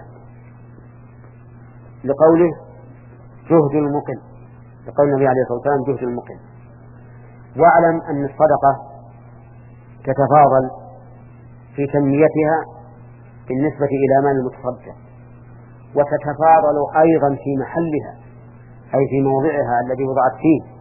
لقوله جهد المقل، لقول النبي عليه الصلاة والسلام جهد المقل. واعلم أن الصدقة تتفاضل في تنميتها بالنسبة إلى مال المتصدق، وتتفاضل أيضا في محلها أي في موضعها الذي وضعت فيه.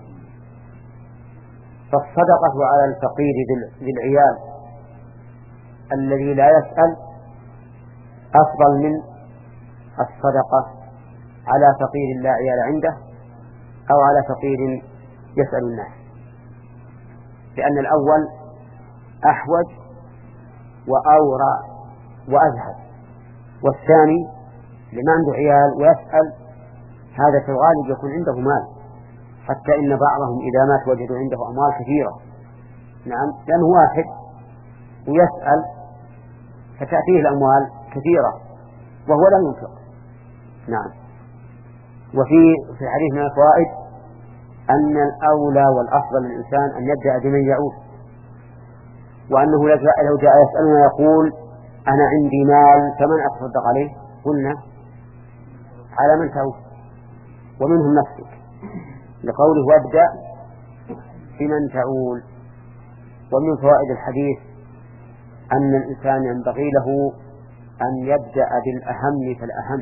فالصدقة على الفقير ذي العيال الذي لا يسأل أفضل من الصدقة على فقير لا عيال عنده أو على فقير يسأل الناس، لأن الأول أحوج وأورع وأزهد، والثاني لما عنده عيال ويسأل هذا في الغالب يكون عنده مال، حتى إن بعضهم إذا مات وجدوا عنده أموال كثيرة. نعم، لأنه واحد ويسأل فتأتيه الأموال كثيرة وهو لم ينفق. نعم. وفي في الحديث من الفوائد أن الأولى والأفضل للإنسان أن يبدأ بمن يعود، وأنه لو جاء يسألنا يقول أنا عندي مال فمن أتصدق عليه؟ قلنا على من تعود ومنهم نفسك، لقوله وابدأ بمن تعول. ومن فوائد الحديث أن الإنسان ينبغي له أن يبدأ بالأهم فالأهم،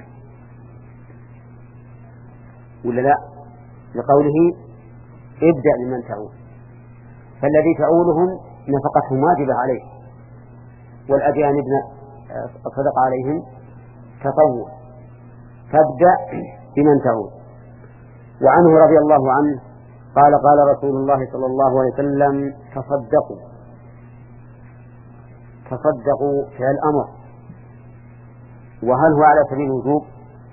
ولا لا؟ لقوله ابدأ بمن تعول، فالذي تعولهم نفقتهم واجبة عليه، والأجانب صدق عليهم تطوع، فابدأ بمن تعول. وعنه رضي الله عنه قال قال رسول الله صلى الله عليه وسلم تصدقوا تصدقوا في الأمر. وهل هو على سبيل الوجوب؟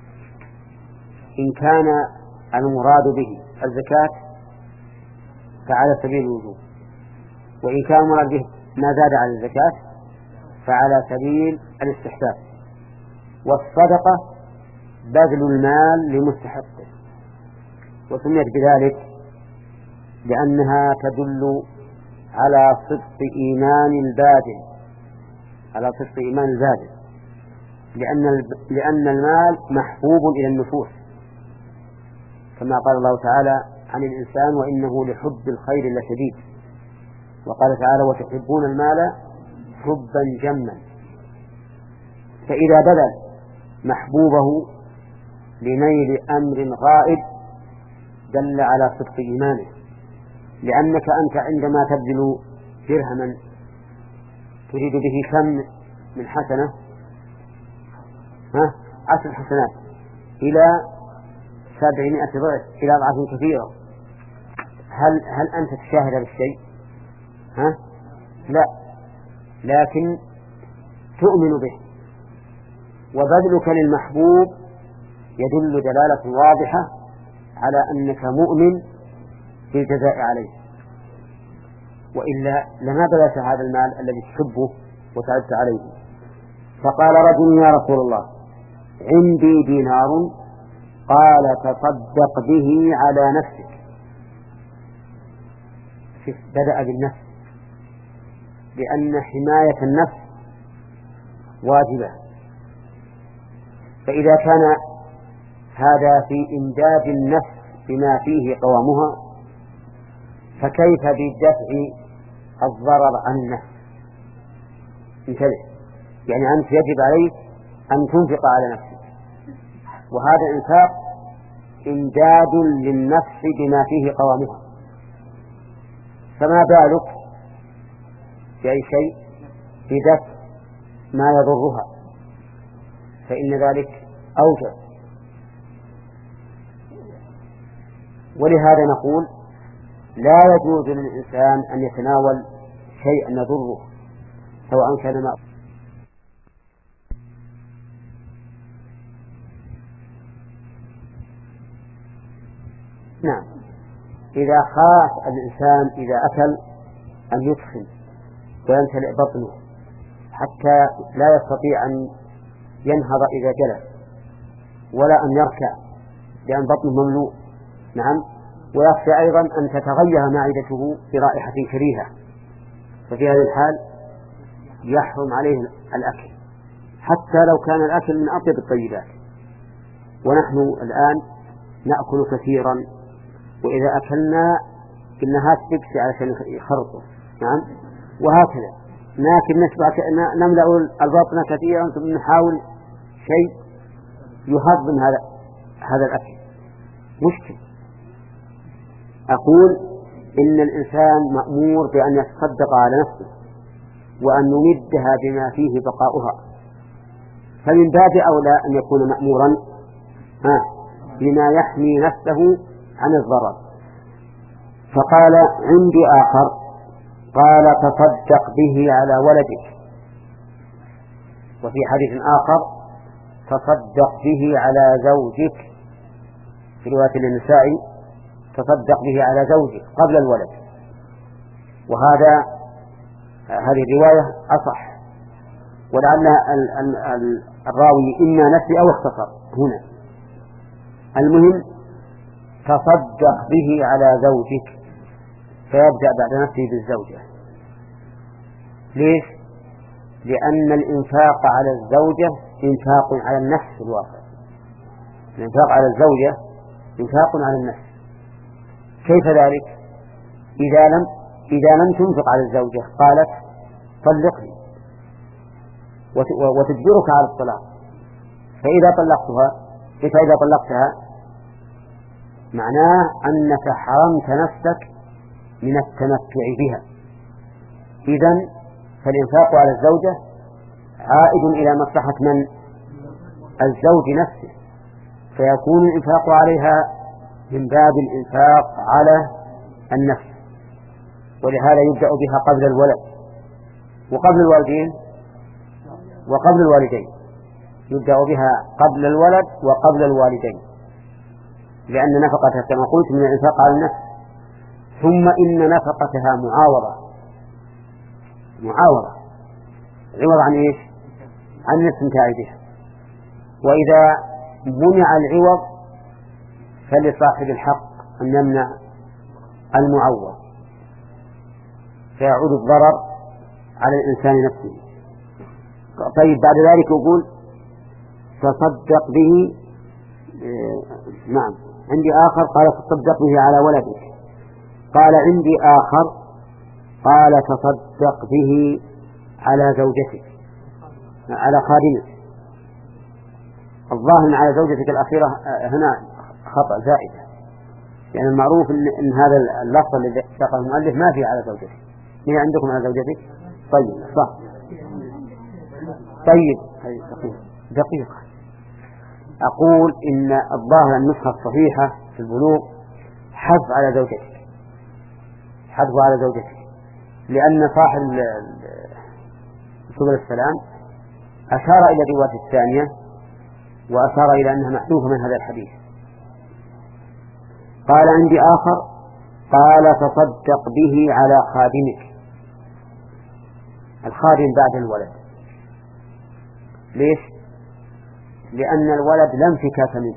إن كان المراد به الزكاة فعلى سبيل الوجوب، وإن كان المراد به ما زاد على الزكاة فعلى سبيل الاستحباب. والصدقة بذل المال لمستحقه، وسميت بذلك لأنها تدل على صدق إيمان الباذل على صدق إيمان الباذل لأن لأن المال محبوب إلى النفوس، كما قال الله تعالى عن الإنسان وإنه لحب الخير لشديد، وقال تعالى وتحبون المال حبا جما. فإذا بذل محبوبه لنيل أمر غائب دل على صدق إيمانه، لأنك أنت عندما تبذل درهما تريد به كم من حسنة؟ ها؟ عشر حسنات إلى سبعمائة ضعف إلى أضعاف كثيرة. هل هل أنت تشاهد هذا الشيء؟ ها؟ لا، لكن تؤمن به، وبذلك للمحبوب يدل دلالة واضحة على أنك مؤمن بالجزاء عليه، وإلا لما بذلت هذا المال الذي تحبه وتعبت عليه. فقال رجل: يا رسول الله، عندي دينار. قال: تصدق به على نفسك. بدأ بالنفس، لأن حماية النفس واجبة، فإذا كان هذا في إمداد النفس بما فيه قوامها، فكيف بدفع الضرر عن النفس؟ انتبه، يعني أنت يجب عليك أن تنفق على نفسك، وهذا إنفاق إمداد للنفس بما فيه قوامها، فما بالك بأي شيء بدفع ما يضرها، فإن ذلك أوجب. ولهذا نقول: لا يجوز للإنسان أن يتناول شيئا يضره سواء كان ما نعم إذا خاف الإنسان إذا أكل أن يدخل ويمتلئ بطنه حتى لا يستطيع أن ينهض إذا جلس، ولا أن يركع لأن بطنه مملوء. نعم، ويخشى أيضا أن تتغير معدته برائحة كريهة، ففي هذه الحال يحرم عليه الأكل حتى لو كان الأكل من أطيب الطيبات. ونحن الآن نأكل كثيرا، وإذا أكلنا إنها تكسي علشان يخرطه. نعم، وهكذا لكن نشبع نملأ البطن كثيرا ثم نحاول شيء يهضم هذا هذا الأكل، مشكل. أقول إن الإنسان مأمور بأن يتصدق على نفسه وأن يمدها بما فيه بقاؤها، فمن باب أولى أن يكون مأمورا ها بما يحمي نفسه عن الضرر. فقال: عندي آخر. قال: تصدق به على ولدك. وفي حديث آخر: تصدق به على زوجك. في رواية للنساء: تصدق به على زوجك قبل الولد. وهذا هذه الرواية أصح، ولعل الراوي إما نسي أو اختصر هنا. المهم: تصدق به على زوجك، فيبدأ بعد نفسه بالزوجة. ليش؟ لأن الإنفاق على الزوجة إنفاق على النفس في الواقع. الإنفاق على الزوجة إنفاق على النفس. كيف ذلك؟ إذا لم إذا لم تنفق على الزوجة قالت: طلقني، وتجبرك على الطلاق، فإذا طلقتها فإذا طلقتها معناه أنك حرمت نفسك من التمتع بها. إذن فالإنفاق على الزوجة عائد إلى مصلحة من؟ الزوج نفسه، فيكون الإنفاق عليها من باب الإنفاق على النفس، ولهذا يبدأ بها قبل الولد وقبل الوالدين وقبل الوالدين، يبدأ بها قبل الولد وقبل الوالدين، لأن نفقتها كما قلت من الإنفاق على النفس. ثم إن نفقتها معاوضة معاوضة عوض عن إيش؟ عن الاستمتاع بها. وإذا منع العوض فلصاحب الحق أن يمنع المعوض، فيعود الضرر على الإنسان نفسه. طيب، بعد ذلك يقول: تصدق به. نعم، عندي آخر. قال: تصدق به على ولدك. قال: عندي آخر. قال: تصدق به على زوجتك، على خادمك. الظاهر على زوجتك الأخيرة هنا خطأ زائدة، يعني المعروف إن, إن هذا اللفظ الذي ساقه المؤلف ما فيه على زوجتك. هي عندكم على زوجتك؟ طيب، صح. طيب، دقيقة. أقول إن الظاهر النسخة الصحيحة في البلوغ حذف على زوجتك، حذف على زوجتك، لأن صاحب سبل السلام أشار إلى الرواية الثانية وأشار إلى أنها محذوفة من هذا الحديث. قال عندي آخر قال تصدق به على خادمك. الخادم بعد الولد، ليش؟ لأن الولد لا انفكاك منه،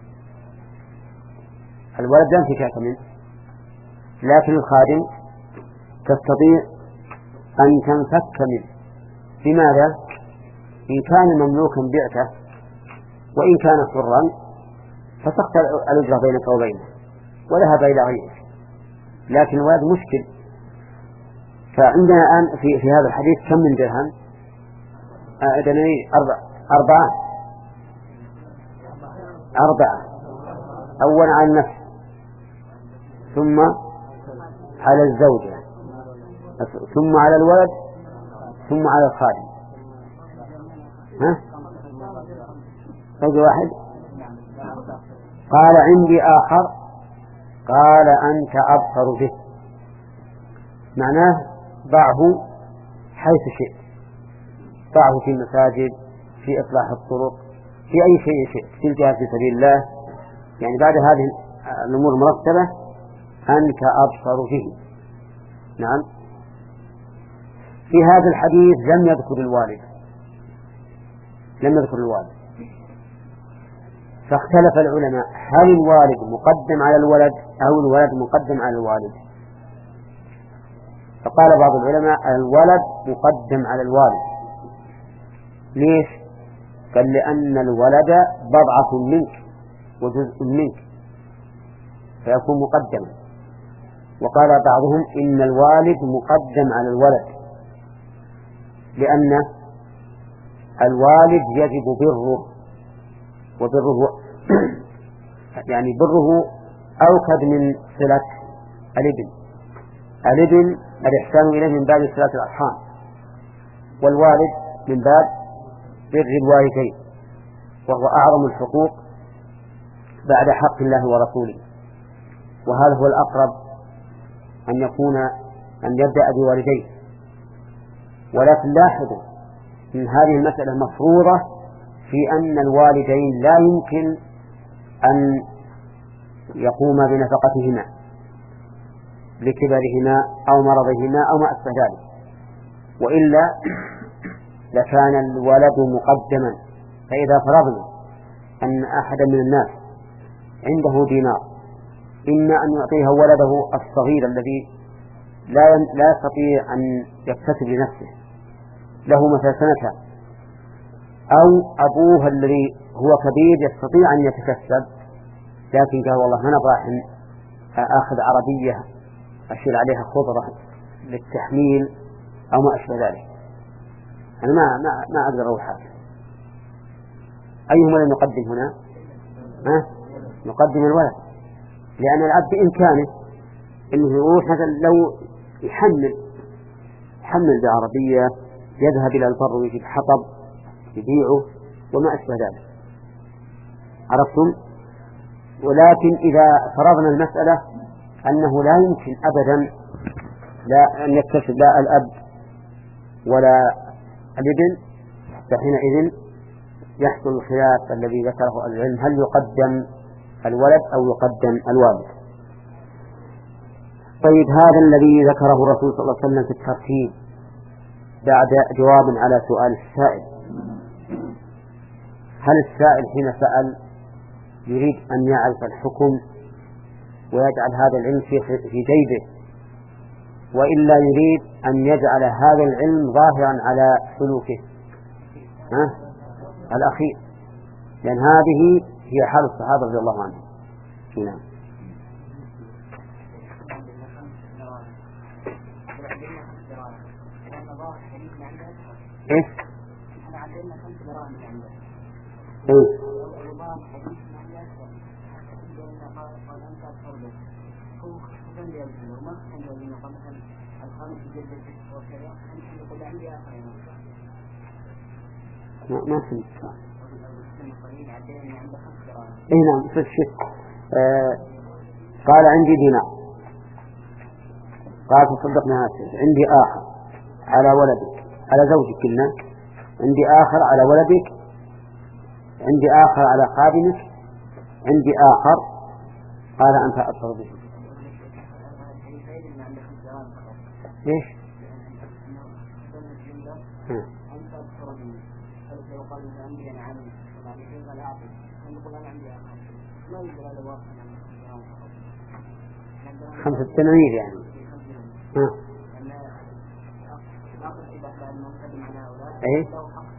الولد لا انفكاك منه، لكن الخادم تستطيع أن تنفك منه. لماذا؟ إن كان مملوكا بعته، وإن كان حرا فسقط الأجرة بينك وبينه وذهب إلى غيرك، لكن الولد مشكل. فعندنا الآن في, في هذا الحديث كم من درهم؟ أربعة أربعة أربعة أولا على النفس، ثم على الزوجة، ثم على الولد، ثم على الخادم. ها؟ هذا واحد. قال عندي آخر قال أنت أبصر به، معناه ضعه حيث شئت، ضعه في المساجد، في إصلاح الطرق، في أي شيء شئت، في الجهاد في سبيل الله، يعني بعد هذه الأمور المرتبة أنت أبصر به. نعم. في هذا الحديث لم يذكر الوالد، لم يذكر الوالد، فاختلف العلماء هل الوالد مقدم على الولد أو الولد مقدم على الوالد. فقال بعض العلماء الولد مقدم على الوالد. ليش؟ قال لأن الولد بضعة منك وجزء منك فيكون مقدما. وقال بعضهم إن الوالد مقدم على الولد، لأن الوالد يجب بره، وبره يعني بره أوكد من صلة الابن. الابن الإحسان إليه من باب صلة الأرحام، والوالد من باب بر الوالدين، وهو أعظم الحقوق بعد حق الله ورسوله. وهذا هو الأقرب أن يكون أن يبدأ بوالديه. ولكن لاحظوا أن هذه المسألة مفروضة في أن الوالدين لا يمكن أن يقوم بنفقتهما لكبرهما أو مرضهما أو ما أشبه ذلك، وإلا لكان الولد مقدما. فإذا فرضنا أن أحدا من الناس عنده دينار، إما أن يعطيه ولده الصغير الذي لا لا يستطيع أن يكتسب لنفسه، له مثلا سنة، أو أبوه الذي هو كبير يستطيع أن يتكسب، لكن قال والله أنا راح أخذ عربية أشيل عليها خضرة للتحميل أو ما أشبه ذلك، أنا ما ما ما أقدر أروح هذا. أيهما اللي نقدم هنا؟ ها؟ نقدم الولد، لأن الأب بإمكانه إنه يروح مثلا لو يحمل يحمل بعربية يذهب إلى البر ويجيب حطب يبيعه وما أشبه ذلك، عرفتم؟ ولكن إذا فرضنا المسألة أنه لا يمكن أبدا لا أن يكتسب لا الأب ولا الابن، فحينئذ يحصل الخلاف الذي ذكره العلم هل يقدم الولد أو يقدم الوالد. طيب هذا الذي ذكره الرسول صلى الله عليه وسلم في الترتيب بعد جواب على سؤال السائل، هل السائل حين سأل يريد أن يعرف الحكم ويجعل هذا العلم في جيبه، وإلا يريد أن يجعل هذا العلم ظاهرا على سلوكه؟ ها؟ الأخير، لأن هذه هي حال الصحابة رضي الله عنهم. نعم. إيه؟ إيه؟ ما ما فهمت. اي نعم في الشك. آه قال عندي دينار، قال تصدق نفسك، عندي آخر على ولدك، على زوجك قلنا، عندي آخر على ولدك، عندي آخر على خادمك، عندي آخر، قال أنت أبصر به. ليش؟ خمسة تنوير يعني. ها. أي.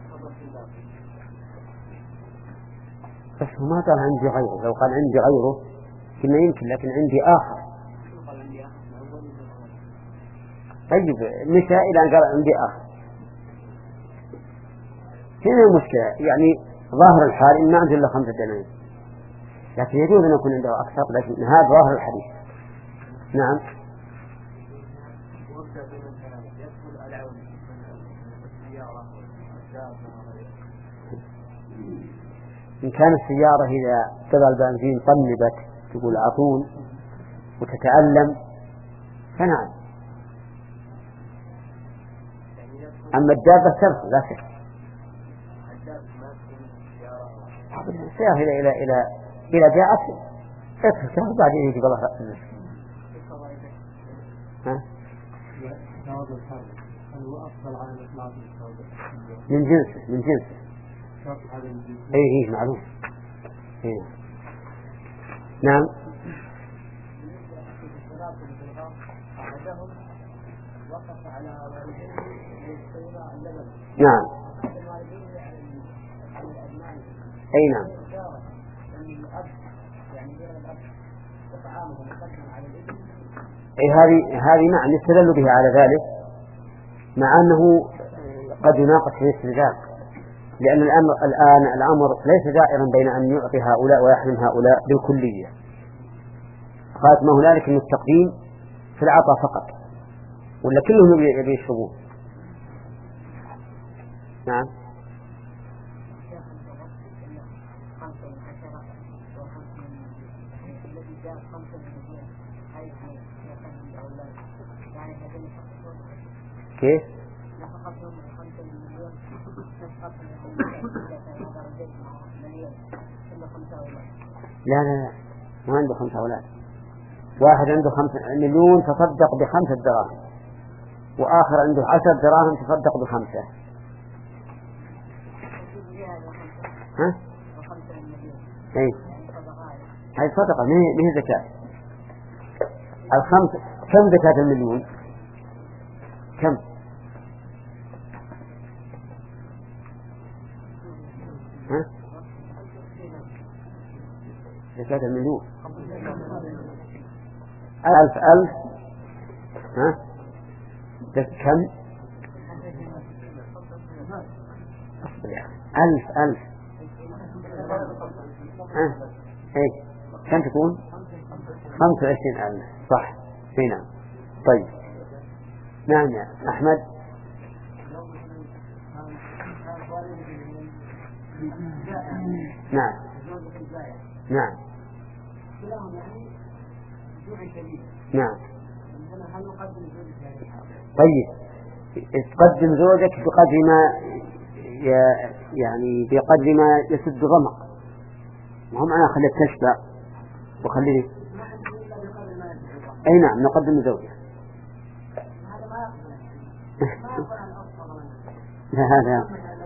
بس ما قال عندي غيره، لو قال عندي غيره كنا يمكن، لكن عندي آخر. طيب مشى إلى أن قال عندي آخر، هنا المشكلة. يعني ظاهر الحال إن ما عنده إلا خمسة دنانير، لكن يجوز أن يكون عنده أكثر، لكن هذا ظاهر الحديث. نعم. إن كان السيارة إذا ابتدى البنزين طنبت تقول عطون وتتألم فنعم، أما الدابة ترفض لا شك. السيارة إلى إلى إلى إلى جاءت اتركها وبعدين يجي الله رأس. ها؟ من جنسه من جنسه. اي اي معلوم. اي نعم. نعم. اي نعم. اي هذه هذه نعم يستدل بها على ذلك، مع انه قد يناقش في الاستدلال، لأن الأمر الآن الأمر ليس دائرا بين أن يعطي هؤلاء ويحرم هؤلاء بالكلية، قالت ما هنالك من التقديم في العطاء فقط، ولا كلهم يبي يشربون. نعم. كيف؟ لا لا لا ما عنده خمسة أولاد، واحد عنده خمسة مليون تصدق بخمسة دراهم، وآخر عنده عشر دراهم تصدق بخمسة. ها؟ أي هاي صدقة ما هي زكاة. الخمسة كم زكاة المليون؟ كم؟ ها؟ زكاة المليون ألف ألف. ها؟ كم؟ ألف ألف. ها؟ إيه كم تكون؟ خمسة وعشرين ألف صح. هنا طيب. نعم يا أحمد. نعم نعم نعم. طيب تقدم زوجك بقدر ما يعني بقدر ما يسد ظمأ، وهم أنا خليت تشبع وخليه. أي نعم نقدم زوجك. لا هذا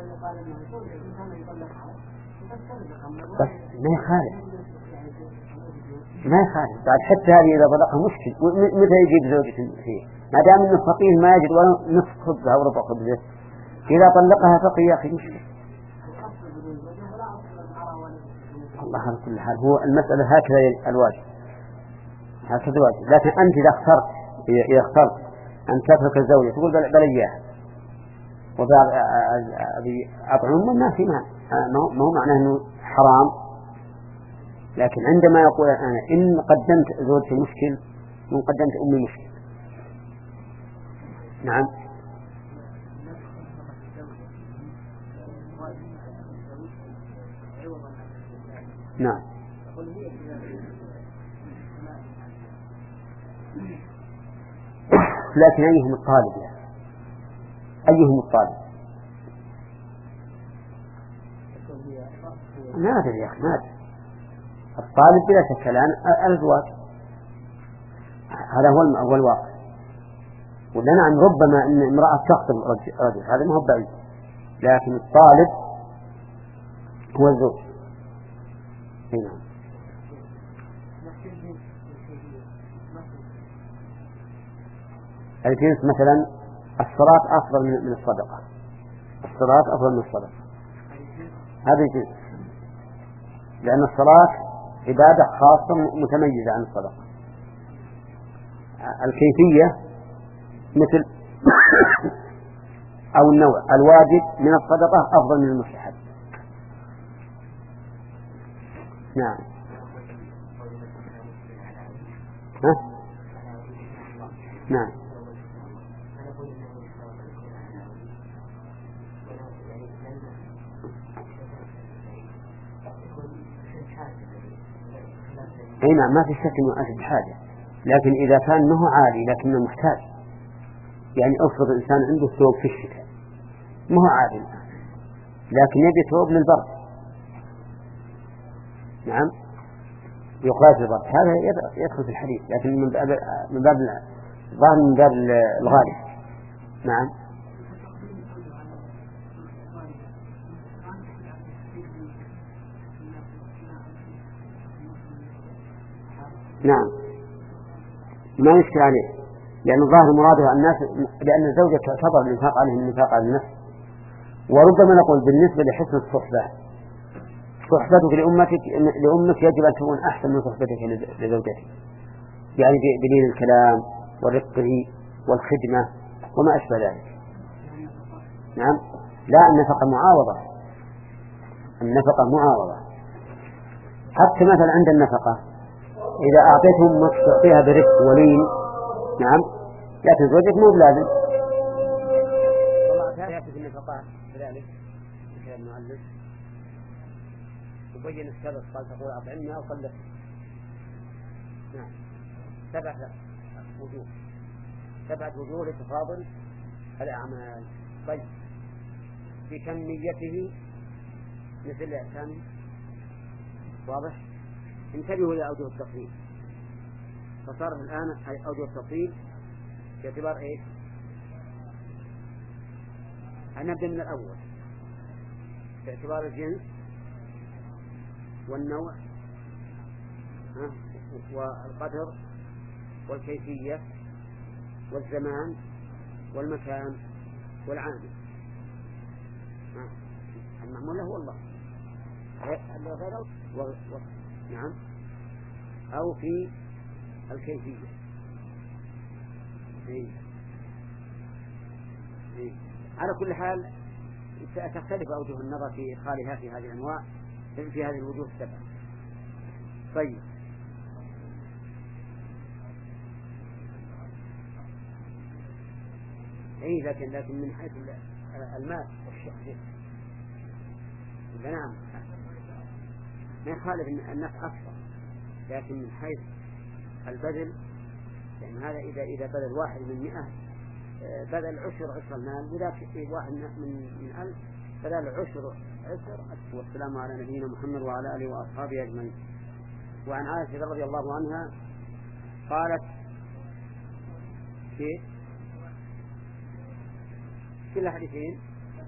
بس ما يخالف ما يخالف بعد، حتى هذه إذا طلقها مشكل متى يجيب زوجة فيه؟ ما دام إنه فقير ما يجد ولا نصف خبزة أو ربع خبزة، إذا طلقها فقير يا أخي مشكل. الله على كل حال هو المسألة هكذا الواجب هكذا الواجب. لكن أنت إذا اخترت إذا اخترت أن تترك الزوجة تقول بل, بل إياها وبعض أطعم ما في معنى، ما هو معناه أنه حرام، لكن عندما يقول أنا إن قدمت زوجتي مشكل وإن قدمت أمي مشكل. نعم. نعم. لكن أيهم الطالب يعني. أيهم الطالب؟ ما أدري يا أخي، ما أدري. الطالب بلا شك الآن الأزواج، هذا هو الواقع. ولا نعم، ربما أن امرأة تخطب رجل، هذا ما هو بعيد، لكن الطالب هو الزوج. نعم. الجنس مثلا الصلاة أفضل من الصدقة، الصلاة أفضل من الصدقة، هذا الجنس، لأن الصلاة عبادة خاصة متميزة عن الصدقة. الكيفية مثل أو النوع، الواجب من الصدقة أفضل من المستحب. نعم. ها؟ نعم. أي نعم، ما في شك أنه أشد حاجة، لكن إذا كان ما هو عالي لكنه محتاج، يعني أفرض إنسان عنده ثوب في الشتاء ما هو عالي لكن يبي ثوب للبرد، نعم، يقاس البرد، هذا يدخل في الحديث، لكن من باب من باب ظاهر من باب الغالب. نعم. نعم، ما يشكل عليه، لأن الظاهر مراده الناس، لأن الزوجة تعتبر الإنفاق عليه من الإنفاق على النفس. وربما نقول بالنسبة لحسن الصحبة، صحبتك لأمتك لأمك يجب أن تكون أحسن من صحبتك لزوجتك، يعني بلين الكلام ورقه والخدمة وما أشبه ذلك. نعم. لا، النفقة معاوضة، النفقة معاوضة. حتى مثلا عند النفقة إذا أعطيتهم أمك تعطيها برفق ولين، نعم، لكن زوجك مو بلازم. والله يأتي في النفقات كذلك كلام المؤلف يبين السبب، قال تقول أطعمنا أو قلت. نعم، سبعة وجوه، سبعة وجوه لتفاضل الأعمال. طيب، في كميته مثل كم، واضح؟ انتبهوا إلى أوجه التفصيل، فصار الآن أوجه التفصيل باعتبار إيش؟ نبدأ من الأول باعتبار الجنس والنوع والقدر والكيفية والزمان والمكان والعامل. المعمول له والله و... و... نعم، أو في الكيفية. إيه. إيه. على كل حال تختلف أوجه النظر في إدخالها في هذه الأنواع، في هذه الوجوه السبعة. طيب، إيه، لكن لكن من حيث المال والشخص، نعم، ما يخالف النفع أكثر، لكن من حيث البذل، يعني هذا إذا إذا بذل واحد من مئة بذل عشر عشر المال، وذاك واحد من من ألف بذل عشر عشر. والسلام على نبينا محمد وعلى آله وأصحابه أجمعين. وعن عائشة رضي الله عنها قالت في كل حديثين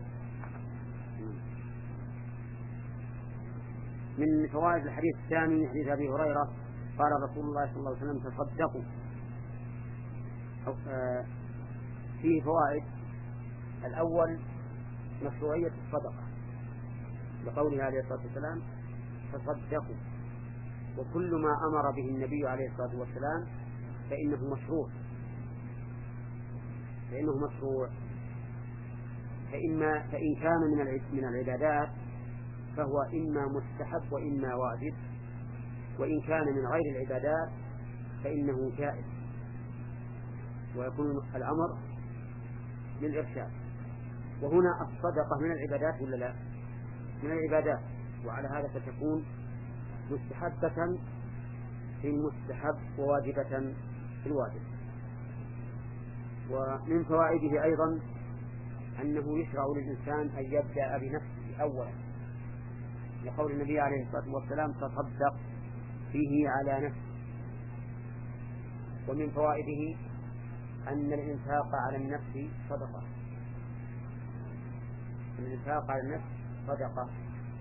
من فوائد الحديث الثاني، حديث أبي هريرة قال رسول الله صلى الله عليه وسلم تصدقوا. فيه فوائد. الأول مشروعية الصدقة لقوله عليه الصلاة والسلام تصدقوا، وكل ما أمر به النبي عليه الصلاة والسلام فإنه مشروع، فإنه مشروع فإما فإن كان من من العبادات فهو إما مستحب وإما واجب، وإن كان من غير العبادات فإنه جائز، ويكون الأمر للإرشاد. وهنا الصدقة من العبادات ولا لا؟ من العبادات، وعلى هذا فتكون مستحبة في المستحب وواجبة في الواجب. ومن فوائده أيضا أنه يشرع للإنسان أن يبدأ بنفسه أولا، لقول النبي عليه الصلاة والسلام تصدق فيه على نفسه. ومن فوائده أن الإنفاق على النفس صدقة، الإنفاق على النفس صدقة،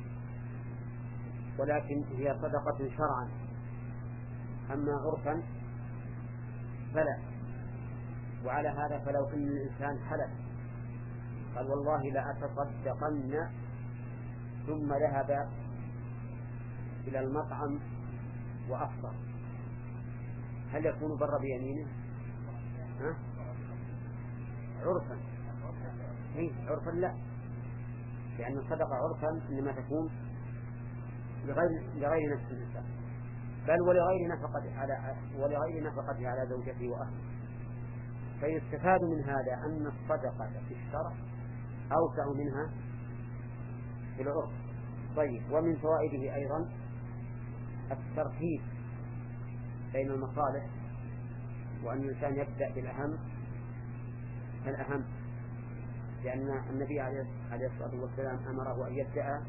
ولكن هي صدقة شرعا، أما عرفا فلا. وعلى هذا فلو أن الإنسان حلف قال والله لأتصدقن ثم ذهب إلى المطعم وأفطر، هل يكون بر بيمينه؟ ها؟ عرفا إيه؟ عرفا لا، لأن الصدقة عرفا إنما تكون لغير, لغير نفس الإنسان، بل ولغير نفقته على ولغير نفقته على زوجته وأهله. فيستفاد من هذا أن الصدقة في الشرع أوسع منها في العرف. طيب، ومن فوائده أيضا الترتيب بين المصالح، وأن الإنسان يبدأ بالأهم فالأهم، لأن النبي عليه الصلاة والسلام أمره أن يبدأ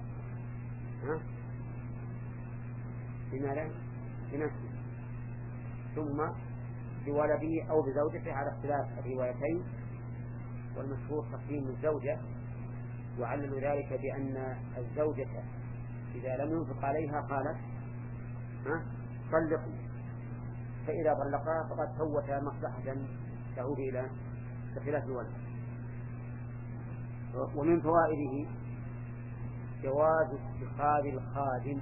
بما لا بنفسه ثم بولده أو بزوجته على اختلاف الروايتين، والمشهور تقديم الزوجة، وعلل ذلك بأن الزوجة إذا لم ينفق عليها قالت طلقني، فإذا طلقها فقد فوت مصلحة تعود إلى بخلاف الولد. ومن فوائده جواز اتخاذ الخادم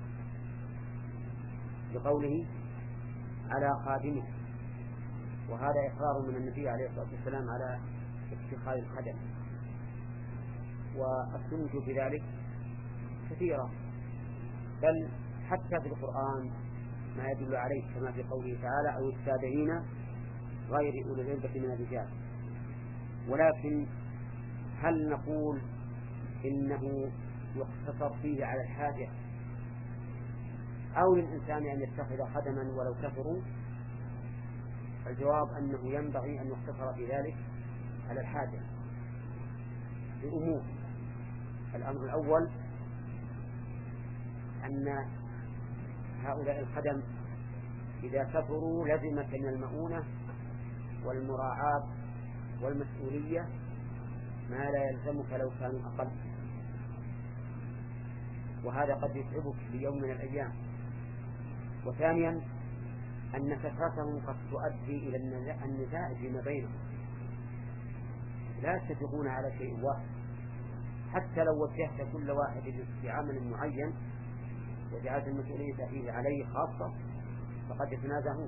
بقوله على خادمه، وهذا إقرار من النبي عليه الصلاة والسلام على اتخاذ الخدم، والسنة في ذلك كثيرة، بل حتى في القرآن ما يدل عليه كما في قوله تعالى أو التابعين غير أولي الإربة من الرجال. ولكن هل نقول إنه يقتصر فيه على الحاجة أو للإنسان أن يتخذ خدما ولو كثروا؟ الجواب أنه ينبغي أن يقتصر في ذلك على الحاجة بأمور. الأمر الأول أن هؤلاء الخدم إذا كثروا لزمك من المؤونة والمراعاة والمسؤولية ما لا يلزمك لو كانوا أقل، وهذا قد يتعبك في يوم من الأيام. وثانيا أن كثرتهم قد تؤدي إلى النزاع فيما بينهم، لا يتفقون على شيء واحد، حتى لو وجهت كل واحد في عمل معين وجعلت المسؤولية فيه عليه خاصة فقد يتنازعون.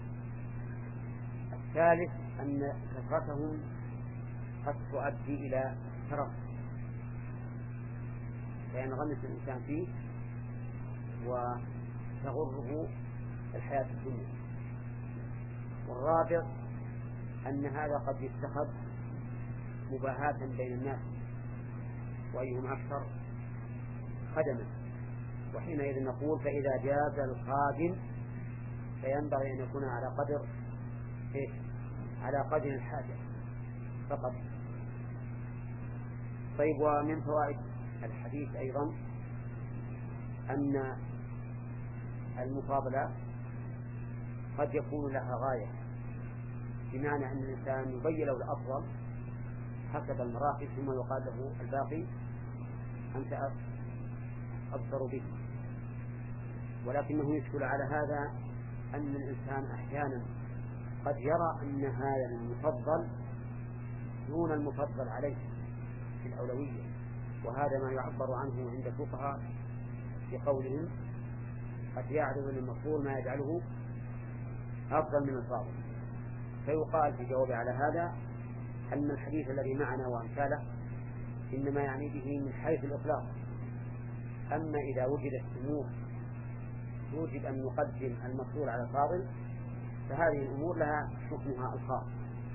الثالث أن كثرتهم قد تؤدي إلى ترف فينغمس الإنسان فيه وتغره الحياة الدنيا. والرابع أن هذا قد يتخذ مباهاة بين الناس وأيهم أكثر خدما، وحينئذ نقول فإذا جاز الخادم فينبغي أن يكون على قدر إيه؟ على قدر الحاجة فقط. طيب، ومن فوائد الحديث أيضا أن المفاضلة قد يكون لها غاية، بمعنى أن الإنسان يبين له الأفضل حسب المراقب ثم يقال له الباقي أنت أبصر به. ولكنه يشكل على هذا أن الإنسان أحيانا قد يرى أن هذا المفضل دون المفضل عليه في الأولوية، وهذا ما يعبر عنه عند الفقهاء في قولهم قد يعرض للمفضول ما يجعله أفضل من الفاضل. فيقال في جواب على هذا أن الحديث الذي معنا وأمثاله إنما يعني به من حيث الإطلاق، أما إذا وجدت أمور يوجب أن يقدم المفضول على الفاضل فهذه الأمور لها حكمها الخاص.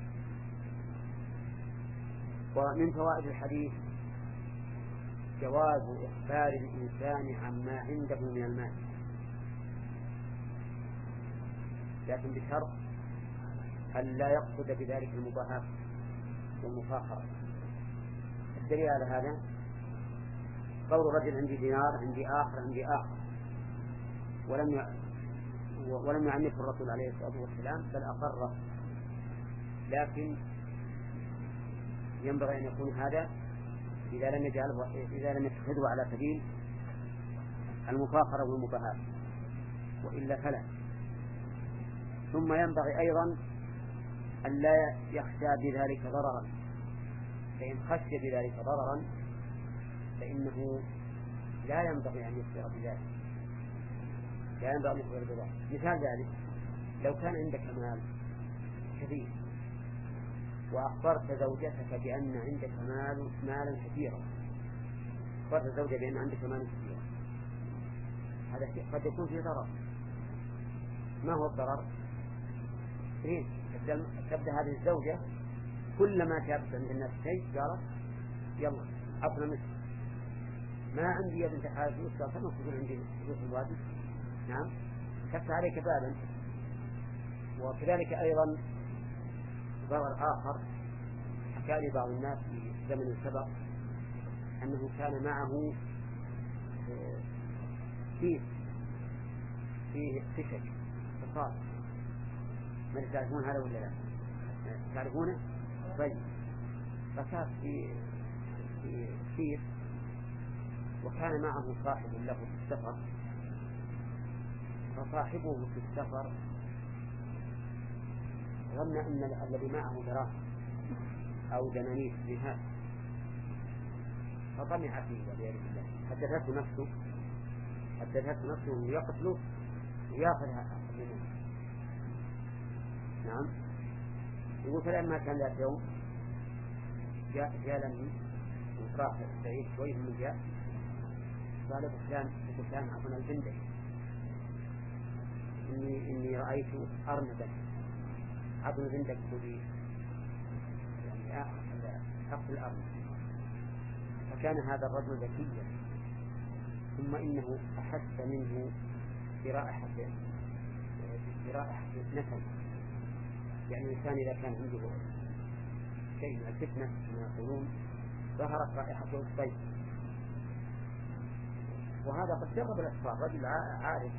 ومن فوائد الحديث جواز إخبار الإنسان عما عنده من المال، لكن بشرط أن لا يقصد بذلك المباهاة والمفاخرة. الدليل على هذا قول رجل عندي دينار عندي آخر عندي آخر، ولم ي... ولم يعنفه الرسول عليه الصلاة والسلام بل أقره، لكن ينبغي أن يكون هذا إذا لم يجعله إذا لم يتخذه على سبيل المفاخرة والمباهاة، وإلا فلا. ثم ينبغي أيضا أن لا يخشى بذلك ضررا، فإن خشي بذلك ضررا فإنه لا ينبغي أن يخبر بذلك، لا ينبغي أن يخبر بذلك. مثال ذلك لو كان عندك مال كثير وأخبرت زوجتك بأن عندك مال مالا كثيرا، أخبرت الزوجة بأن عندك مالا كثيرا، هذا قد يكون فيه ضرر. ما هو الضرر؟ إيه؟ تبدأ هذه الزوجة كلما شافت عند الناس شيء قالت يلا عطنا مثل ما عندي يا بنت حالة فلوس، قالت ما تقول عندي فلوس الواجب، نعم كفت عليك بالا. وكذلك أيضا ضرر آخر حكى لي بعض الناس في زمن سبق أنه كان معه كيس فيه فشل فصار، ما تعرفون هذا ولا لا؟ تعرفونه؟ طيب فكان في في كيس وكان معه صاحب له في السفر، فصاحبه في السفر ظن أن الذي معه دراهم أو دنانير جهاد فطمع فيه والعياذ بالله، حدثته نفسه حدثته نفسه يقتله ويأخذها منه. نعم. يقول فلما كان ذات يوم جاء جالني وراح بعيد شوي من جاء قال فلان فلان عطنا البندق إني إني رأيت أرنبا عطنا البندق بدي يعني أخذ الأرنب. فكان هذا الرجل ذكيا، ثم إنه أحس منه برائحة برائحة نسم، يعني الإنسان إذا كان عنده شيء من الفتنة كما يقولون ظهرت رائحته الطيب، وهذا قد جرب الأسفار رجل عارف.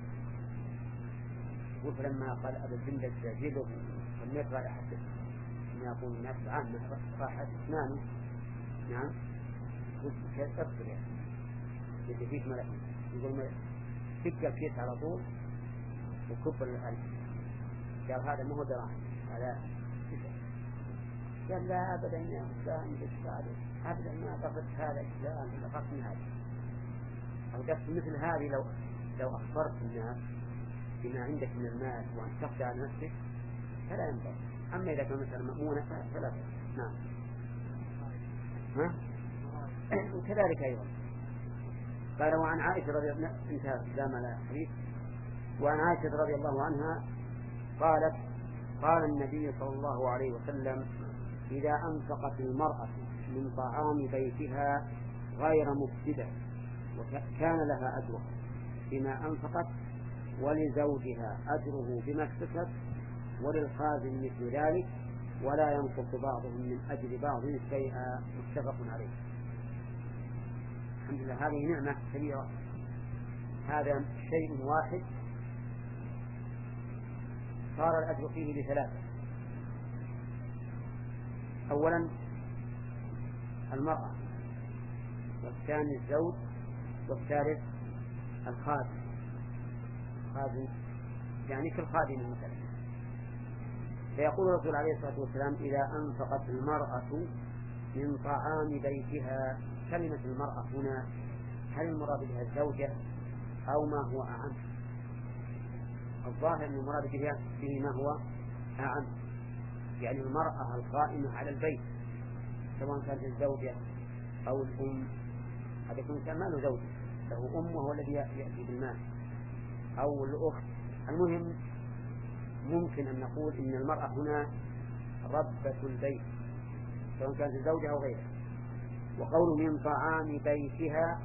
فلما قال أبو البندق جيده سميت رائحته كما يقول الناس العامة رائحة أسنانه، نعم قلت كيف تفصل يعني يجي فيك ملكي، يقول ملك فك الكيس على طول وكبر الألف. قال هذا ما هو دراهم هذا كتاب. قال لا أبدا يا فلان بالسعادة أبدا ما قصدت هذا إسلام إلا قصد هذا أو دفت مثل هذه. لو لو أخبرت الناس بما عندك من المال وأن تخشى على نفسك فلا ينبغي. أما إذا كان مثلا مأمونة فلا. نعم. ها؟ وكذلك أيضا قال وعن عائشة رضي الله عنها انتهى زامل الحديث. وعن عائشة رضي الله عنها قالت قال النبي صلى الله عليه وسلم إذا أنفقت المرأة من طعام بيتها غير مفسدة وكان لها أجر بما أنفقت ولزوجها أجره بما اكتسب وللخازن مثل ذلك ولا ينقص بعضهم من أجر بعض شيئا متفق عليه. الحمد لله هذه نعمة كبيرة. هذا شيء واحد صار الأجر فيه بثلاثة. أولا المرأة، والثاني الزوج، والثالث الخادم. خادم يعني كالخادم مثلا. فيقول الرسول عليه الصلاة والسلام إذا أنفقت المرأة من طعام بيتها. كلمة المرأة هنا هل المراد بها الزوجة أو ما هو أعم؟ الظاهر أن المراد به ما هو أعم، يعني المرأة القائمة على البيت سواء كانت الزوجة أو الأم. هذا يكون إنسان ما له زوجة له أم وهو الذي يأتي بالمال أو الأخت. المهم ممكن أن نقول إن المرأة هنا ربة البيت سواء كانت الزوجة أو غيرها. وقول من طعام بيتها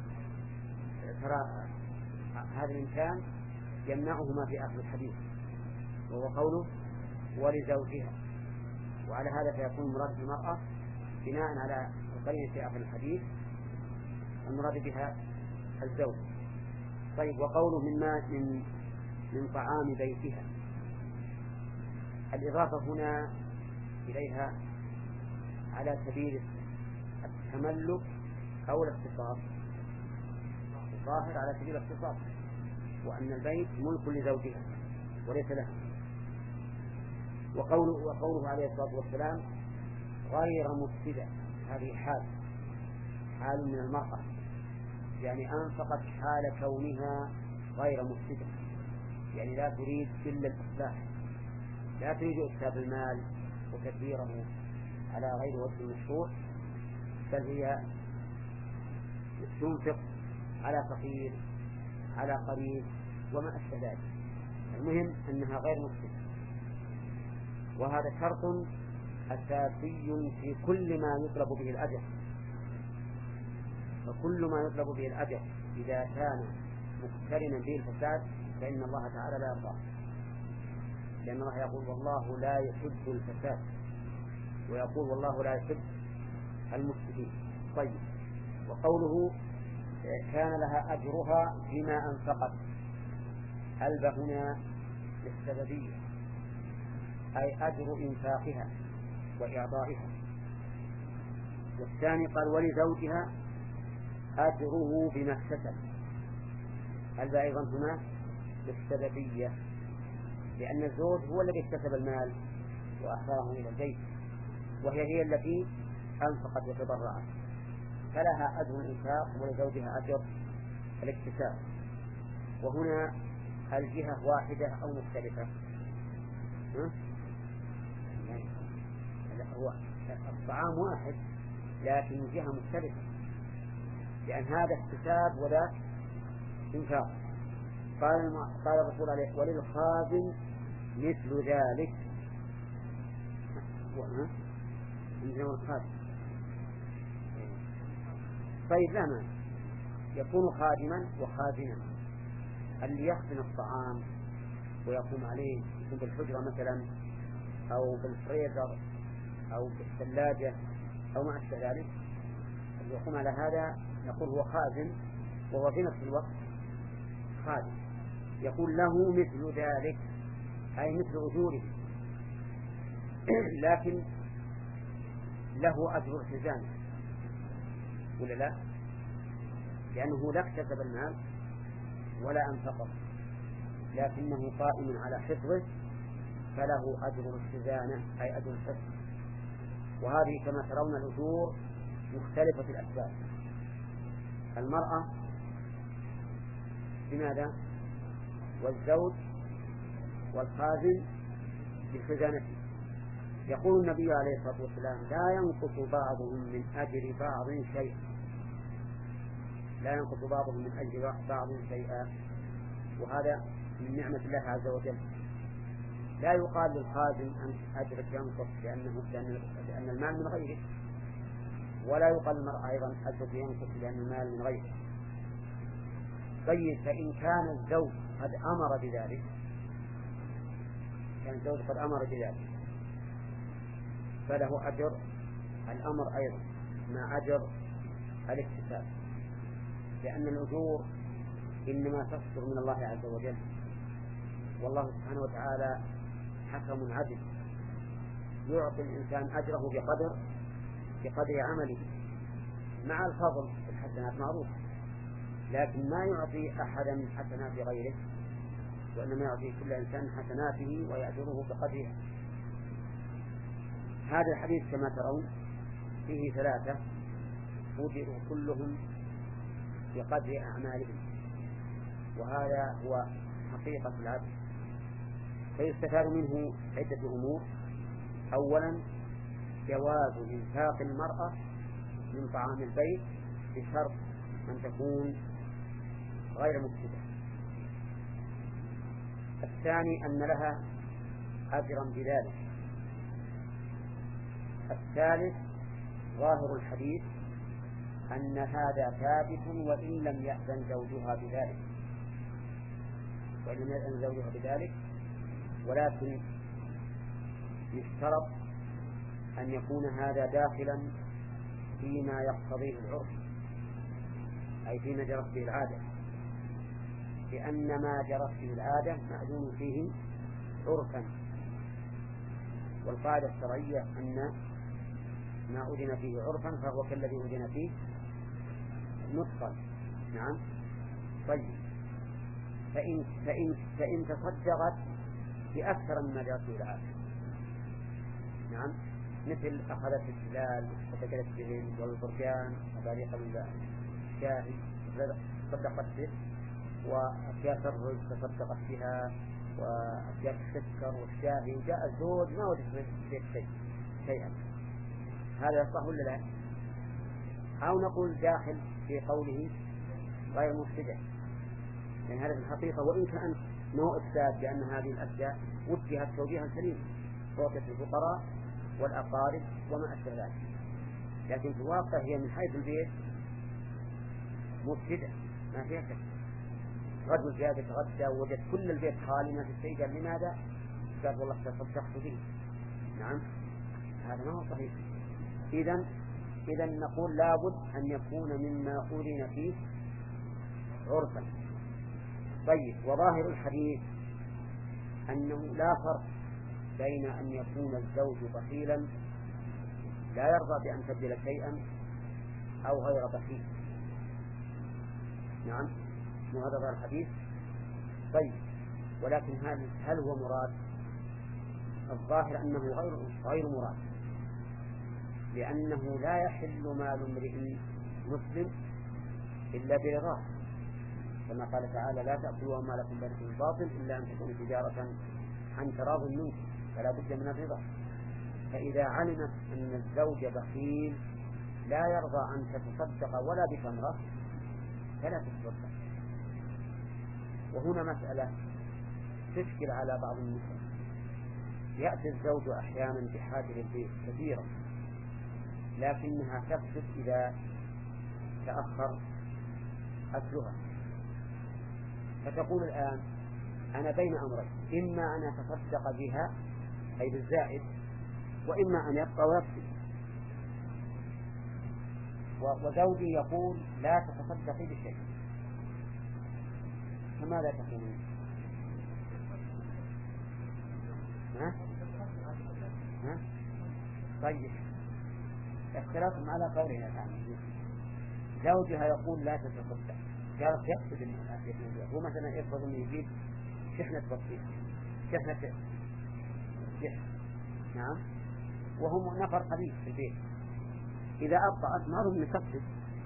ترى هذا الإنسان يمنعه ما في آخر الحديث وهو قوله ولزوجها. وعلى هذا فيكون المراد بالمرأة بناء على القرينة في آخر الحديث المراد بها الزوج. طيب وقوله مما من من طعام بيتها، الإضافة هنا إليها على سبيل التملك أو الاختصاص؟ الظاهر على سبيل الاختصاص، وأن البيت ملك لزوجها وليس لها. وقوله, وقوله عليه الصلاة والسلام غير مفسدة، هذه حال حال من المرأة، يعني أنفقت حال كونها غير مفسدة، يعني لا تريد إلا الإصلاح، لا تريد إفساد المال وتدبيره على غير وجه المشروع، بل هي تنفق على فقير على قريب وما أشبه ذلك. المهم أنها غير مفسدة، وهذا شرط أساسي في كل ما يطلب به الأجر. وكل ما يطلب به الأجر إذا كان مقترنا به الفساد فإن الله تعالى لا يرضاه، لأن الله يقول والله لا يحب الفساد، ويقول والله لا يحب المفسدين. طيب وقوله كان لها أجرها بما أنفقت، ألب هنا للسببية، أي أجر إنفاقها وإعطائها. والثاني قال ولزوجها أجره بما اكتسب، ألب أيضا هنا للسببية، لأن الزوج هو الذي اكتسب المال وأخره إلى البيت، وهي هي التي أنفقت وتضرعت، فلها أجر الإنفاق ولزوجها أجر الاكتساب. وهنا الجهة واحدة أو مختلفة؟ هو الطعام واحد لكن الجهة مختلفة، لأن هذا اكتساب وذاك إنفاق. قال قال الرسول عليه وللخازن مثل ذلك. الخازن طيب لا مانع يكون خادما وخازنا، اللي يخزن الطعام ويقوم عليه يكون بالحجرة مثلا أو بالفريزر أو بالثلاجة أو ما أشبه ذلك، اللي يقوم على هذا نقول هو خازن، وهو في نفس الوقت خادم. يقول له مثل ذلك أي مثل أجوره، لكن له أجر الحزام ولا لا؟ لأنه لا اكتسب المال ولا أنفقه، لكنه قائم على حفظه فله أجر الخزانة أي أجر الحفظ. وهذه كما ترون الأجور مختلفة الأسباب. المرأة بماذا؟ والزوج والخازن بالخزانة. يقول النبي عليه الصلاة والسلام لا ينقص بعضهم من أجر بعض شيئا، لا ينقص بعضهم من أجر بعض شيئا، وهذا من نعمة الله عز وجل. لا يقال للخازن أن أجرك ينقص لأنه لأن المال من غيره، ولا يقال للمرأة أيضا أجرك ينقص لأن المال من غيره. طيب فإن كان الزوج قد أمر بذلك، كان الزوج قد أمر بذلك فله أجر الأمر أيضا مع أجر الاكتساب، لأن الأجور إنما تصدر من الله عز وجل، والله سبحانه وتعالى حكم عدل يعطي الإنسان أجره بقدر بقدر عمله مع الفضل الحسنات معروف، لكن ما يعطي أحدا من حسنات غيره، وإنما يعطي كل إنسان حسناته ويأجره بقدرها. هذا الحديث كما ترون فيه ثلاثة أجروا كلهم بقدر أعمالهم، وهذا هو حقيقة العدل. فيستفاد منه عدة أمور. أولا جواز إنفاق المرأة من طعام البيت بشرط أن تكون غير مفسدة. الثاني أن لها أجرا بذلك. الثالث ظاهر الحديث أن هذا ثابت وإن لم يأذن زوجها بذلك، وإن لم يأذن زوجها بذلك ولكن يشترط أن يكون هذا داخلا فيما يقتضيه العرف، أي فيما جرت به العادة، لأن ما جرت به العادة معلوم فيه عرفا، والقاعدة الشرعية أن ما أذن فيه عرفا فهو كالذي أذن فيه نطقا. نعم. طيب، فإن, فإن, فإن تصدقت بأكثر مما جرت به العادة، نعم، مثل أخذت الهلال وتكلت بهم والبرجان وباريق الشاهي تصدقت به، وأكياس الرز تصدقت بها، وأكياس السكر والشاهي، وجاء الزوج ما وجد فيه شيء شيئا، هذا يصح ولا لا؟ أو نقول داخل في قوله غير مفسدة، لأن هذا الحقيقة وإن كان نوع إفساد، لأن هذه الأشياء وجهت توجيها سليما توجهت الفقراء والأقارب وما أشبه ذلك، لكن في الواقع هي من حيث البيت مفسدة ما فيها شك. رجل جاء يتغدى ووجد كل البيت خالي ما في شيء، قال لماذا؟ قال والله تصدقت به. نعم، هذا ما هو صحيح. إذن إذن نقول لابد أن يكون مما أذن فيه عرفا. طيب، وظاهر الحديث أنه لا فرق بين أن يكون الزوج بخيلا لا يرضى بأن تبدل شيئا أو غير بخيل. نعم، مو هذا ظاهر الحديث. طيب، ولكن هل, هل هو مراد؟ الظاهر أنه غير, غير مراد، لأنه لا يحل مال امرئ مسلم إلا برضاه، كما قال تعالى لا تأكلوا أموالكم بينكم بالباطل إلا أن تكون تجارة عن تراض منكم، فلا بد من الرضا. فإذا علمت أن الزوج بخيل لا يرضى أن تتصدق ولا بتمرة فلا تتصدق. وهنا مسألة تشكل على بعض النساء، يأتي الزوج أحيانا بحاجة البيت كثيرا لكنها تفسد إذا تأخر أكلها، فتقول الآن أنا بين أمرين، إما أن أتصدق بها أي بالزائد، وإما أن يبقى ويفسد. وزوجي يقول لا تتصدقي بشيء، فماذا تقولون؟ ها؟ ها؟ طيب، اختلاف على قولها الآن. زوجها يقول لا تتصدق، قالت يقصد الأشياء، هو مثلا يفرض أن يجيب شحنة بطيخ، شحنة شحن، نعم، وهم نفر قليل في البيت، إذا أبطأت ما هم يكفر،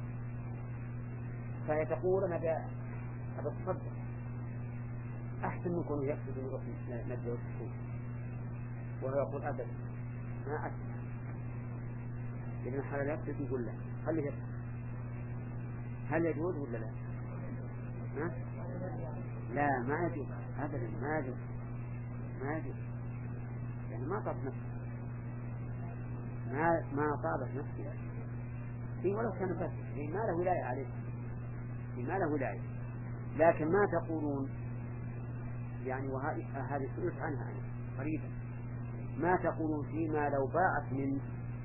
فهي تقول أنا أتصدق أحسن من كونه يقصد أن يروح نجوى السوق، وهو يقول أبدا ما أسمع، إذن حال يقصد يقول له خليه يقصد. هل يجوز ولا لا؟ ها؟ لا، ما يجوز أبدا، ما يجوز ما يجوز، يعني ما طاب نفسه، ما ما طابت نفسه، في ولو كان بس في ما له ولاية عليه، في ما له ولاية. لكن ما تقولون يعني، وهذه سئلت عنها أنا قريبا، ما تقولون فيما لو باعت من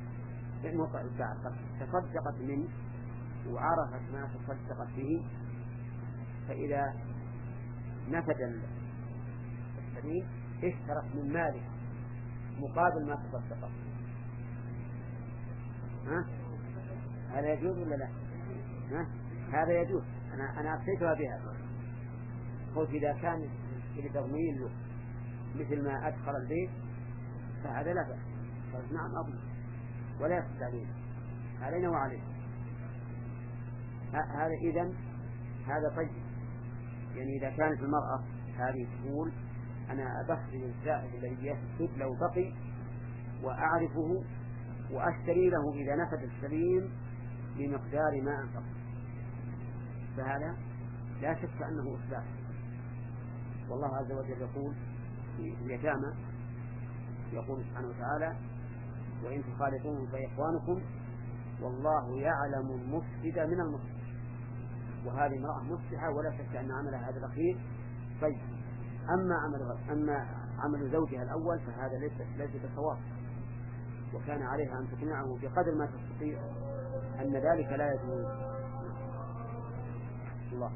تصدقت منه وعرفت ما تصدقت به، فإذا نفد السبيل اشترت من ماله مقابل ما تصدقت، ها؟ هذا يجوز ولا لا؟ ها؟ هذا يجوز. أنا أنا أفتيتها بها، قلت إذا كان لتضمين له مثل ما أدخل البيت فهذا لا بأس، قلت نعم أضمن ولا يقصد علينا علينا وعلينا. هذا إذن هذا طيب، يعني إذا كانت المرأة هذه تقول أنا أبخل الزائد الذي يفسد لو بقي وأعرفه وأشتري له إذا نفد السليم بمقدار ما أنفق، فهذا لا شك أنه إصلاح. والله عز وجل يقول في اليتامى، يقول سبحانه وتعالى وإن تخالطوهم فإخوانكم والله يعلم المفسد من المصلح، وهذه امرأة مصلحة ولا شك أن عملها هذا الأخير طيب. أما عمل أما عمل زوجها الأول فهذا ليس ليس بصواب، وكان عليها أن تقنعه بقدر ما تستطيع أن ذلك لا يجوز. الله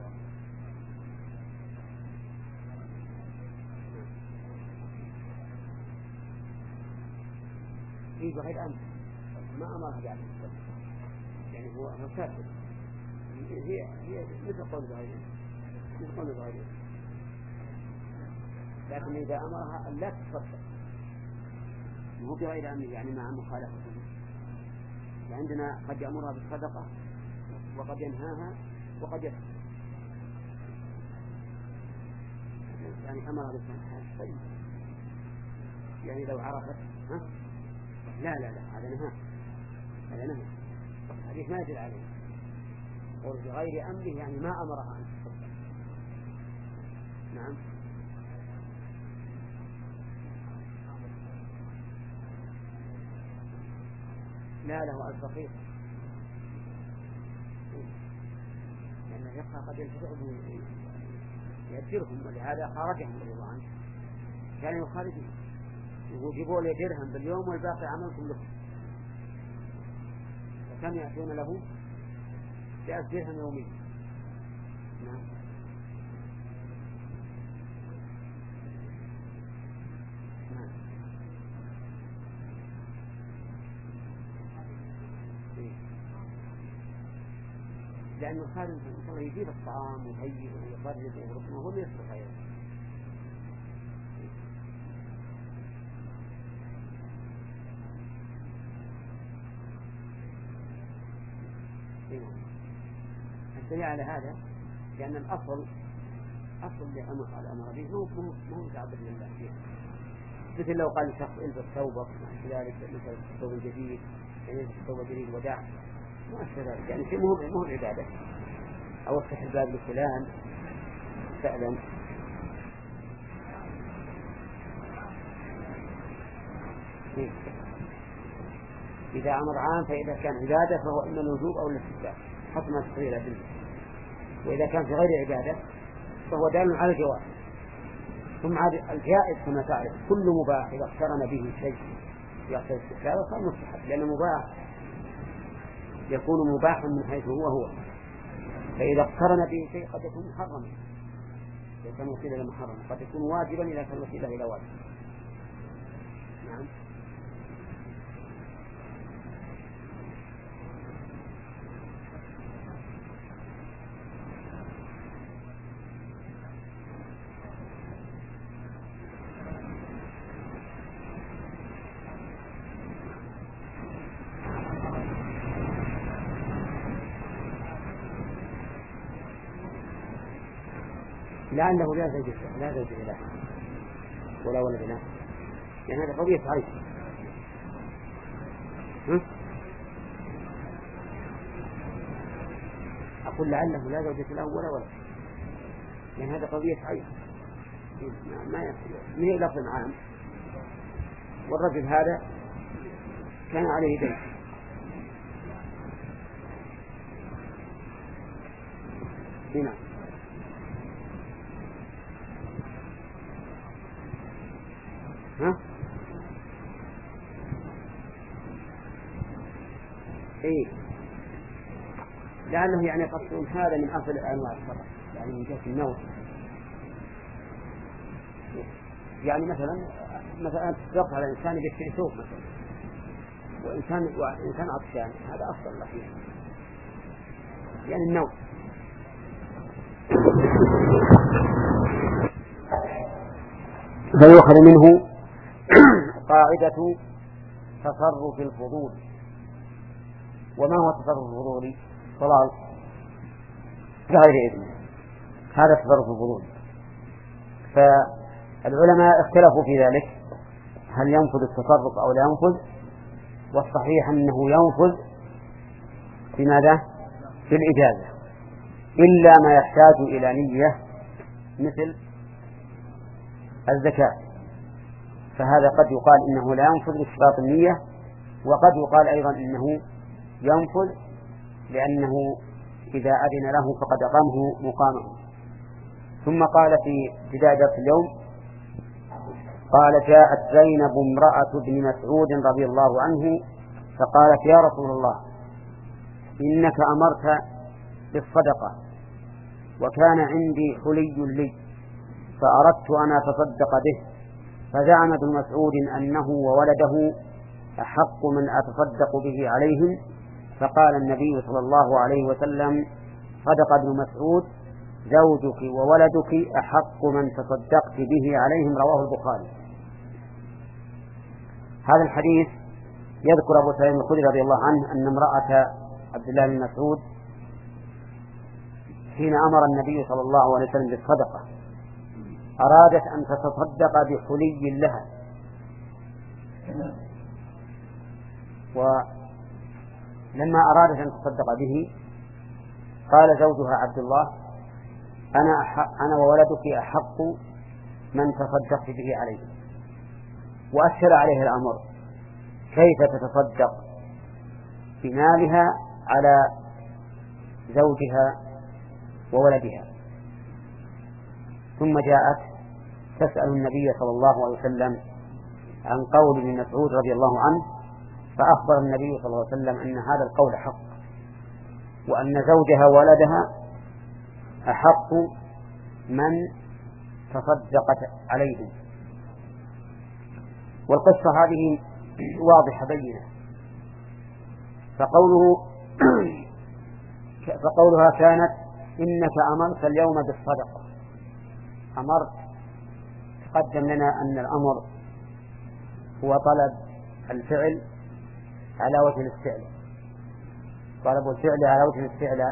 في بغير أمر ما أمرها بأن تتصدق، يعني هو مسافر، هي هي مثل قول بغير مثل قول بغير لكن إذا أمرها أن لا تتصدق هو بغير أمر، يعني مع مخالفته. عندنا قد يأمرها بالصدقة وقد ينهاها وقد يفعل، يعني أمرها بالصدقة طيب، يعني لو عرفت ها لا لا لا هذا نهى، هذا نهى، الحديث ما يدل عليه. قول بغير أمره يعني ما أمرها أن تصدق. نعم لا له الفقير، لأن الفقه قد ينتفعهم يأجرهم، ولهذا خرجهم رضي الله عنه كان يخالفهم يقول جيبوا لي درهم باليوم والباقي عملكم لكم، وكم يأتون له بألف درهم يوميا. نعم نعم لأنه خارج الله يجيب الطعام ويهيئ ويقرب ويرقم وهو يصرف عليه. الدليل على هذا لأن الأصل أصل لأمر الأمر به مو مو مو متعبد لله فيه، مثل لو قال شخص البس ثوبك كذلك مثل الثوب الجديد يعني الثوب الجديد وداع ما أشبه ذلك، يعني شيء مو مو عبادة، أو افتح الباب لفلان فعلا. إذا أمر عام فإذا كان عبادة فهو إما الوجوب أو الاستحباب حسب ما تقول الأدلة، وإذا كان في غير عبادة فهو دال على الجواز. ثم عاد الجائز كما تعرف كل مباح إذا اقترن به شيء يقتضي الاستحباب فهو مستحب، لأن مباح يكون مباحا من حيث هو هو، فإذا اقترن به شيء قد يكون محرما إذا كان وسيلة إلى محرم، قد يكون واجبا إذا كان وسيلة إلى واجب. نعم لأنه لا زوج لا زوج له ولا ولد له، يعني هذا قضية عيش. أقول لعله لا زوجة له ولا ولد، يعني هذا قضية عيش ما يصير من لفظ عام. والرجل هذا كان عليه دين هنا ها ايه لعله يعني قصد هذا من أصل أنواع الصلاة، يعني من جهة النوع، يعني مثلا مثلا تطلق على الإنسان يشتري ثوب مثلا وإنسان وإنسان عطشان هذا أفضل له فيه، يعني النوع. فيؤخذ منه قاعدة تصرف الفضول. وما هو تصرف الفضول؟ صلاة بغير إذن، هذا تصرف الفضول. فالعلماء اختلفوا في ذلك هل ينفذ التصرف أو لا ينفذ، والصحيح أنه ينفذ بماذا؟ بالإجازة، إلا ما يحتاج إلى نية مثل الزكاة، فهذا قد يقال إنه لا ينفذ لاشتراط النية، وقد يقال أيضا إنه ينفذ لأنه إذا أذن له فقد أقامه مقامه. ثم قال في ابتداء درس اليوم قال جاءت زينب امرأة ابن مسعود رضي الله عنه فقالت يا رسول الله إنك أمرت بالصدقة وكان عندي حلي لي فأردت أن أتصدق به، فزعم ابن مسعود أنه وولده أحق من أتصدق به عليهم، فقال النبي صلى الله عليه وسلم صدق ابن مسعود زوجك وولدك أحق من تصدقت به عليهم، رواه البخاري. هذا الحديث يذكر أبو سعيد الخدري رضي الله عنه أن امرأة عبد الله بن مسعود حين أمر النبي صلى الله عليه وسلم بالصدقة أرادت أن تتصدق بحلي لها، ولما أرادت أن تتصدق به قال زوجها عبد الله أنا, أنا وولدك أحق من تصدقت به عليه، وأشر عليه الأمر كيف تتصدق بمالها على زوجها وولدها. ثم جاءت تسأل النبي صلى الله عليه وسلم عن قول ابن مسعود رضي الله عنه، فأخبر النبي صلى الله عليه وسلم أن هذا القول حق، وأن زوجها وولدها أحق من تصدقت عليهم. والقصة هذه واضحة بينة، فقوله فقولها كانت إنك أمرت اليوم بالصدقة، أمرت تقدم لنا أن الأمر هو طلب الفعل على وجه الاستعلاء، طلب الفعل على وجه الاستعلاء.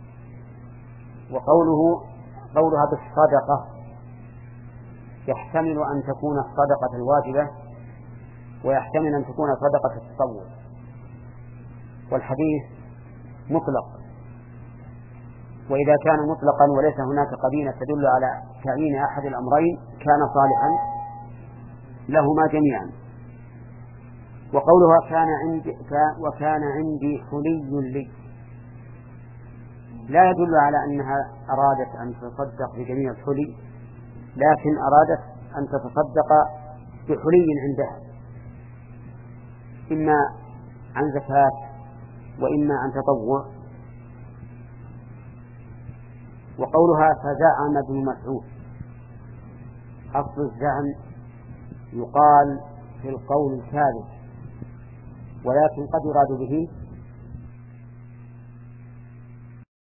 وقوله قولها بالصدقة يحتمل أن تكون الصدقة الواجبة ويحتمل أن تكون صدقة التطوع، والحديث مطلق، وإذا كان مطلقا وليس هناك قرينة تدل على تعيين أحد الأمرين كان صالحا لهما جميعا. وقولها كان عندي وكان عندي حلي لي لا يدل على أنها أرادت أن تتصدق بجميع الحلي، لكن أرادت أن تتصدق بحلي عندها، إما عن زكاة وإما عن تطوع. وقولها فزعم ابن مسعود، أصل الزعم يقال في القول الكاذب، ولكن قد يراد به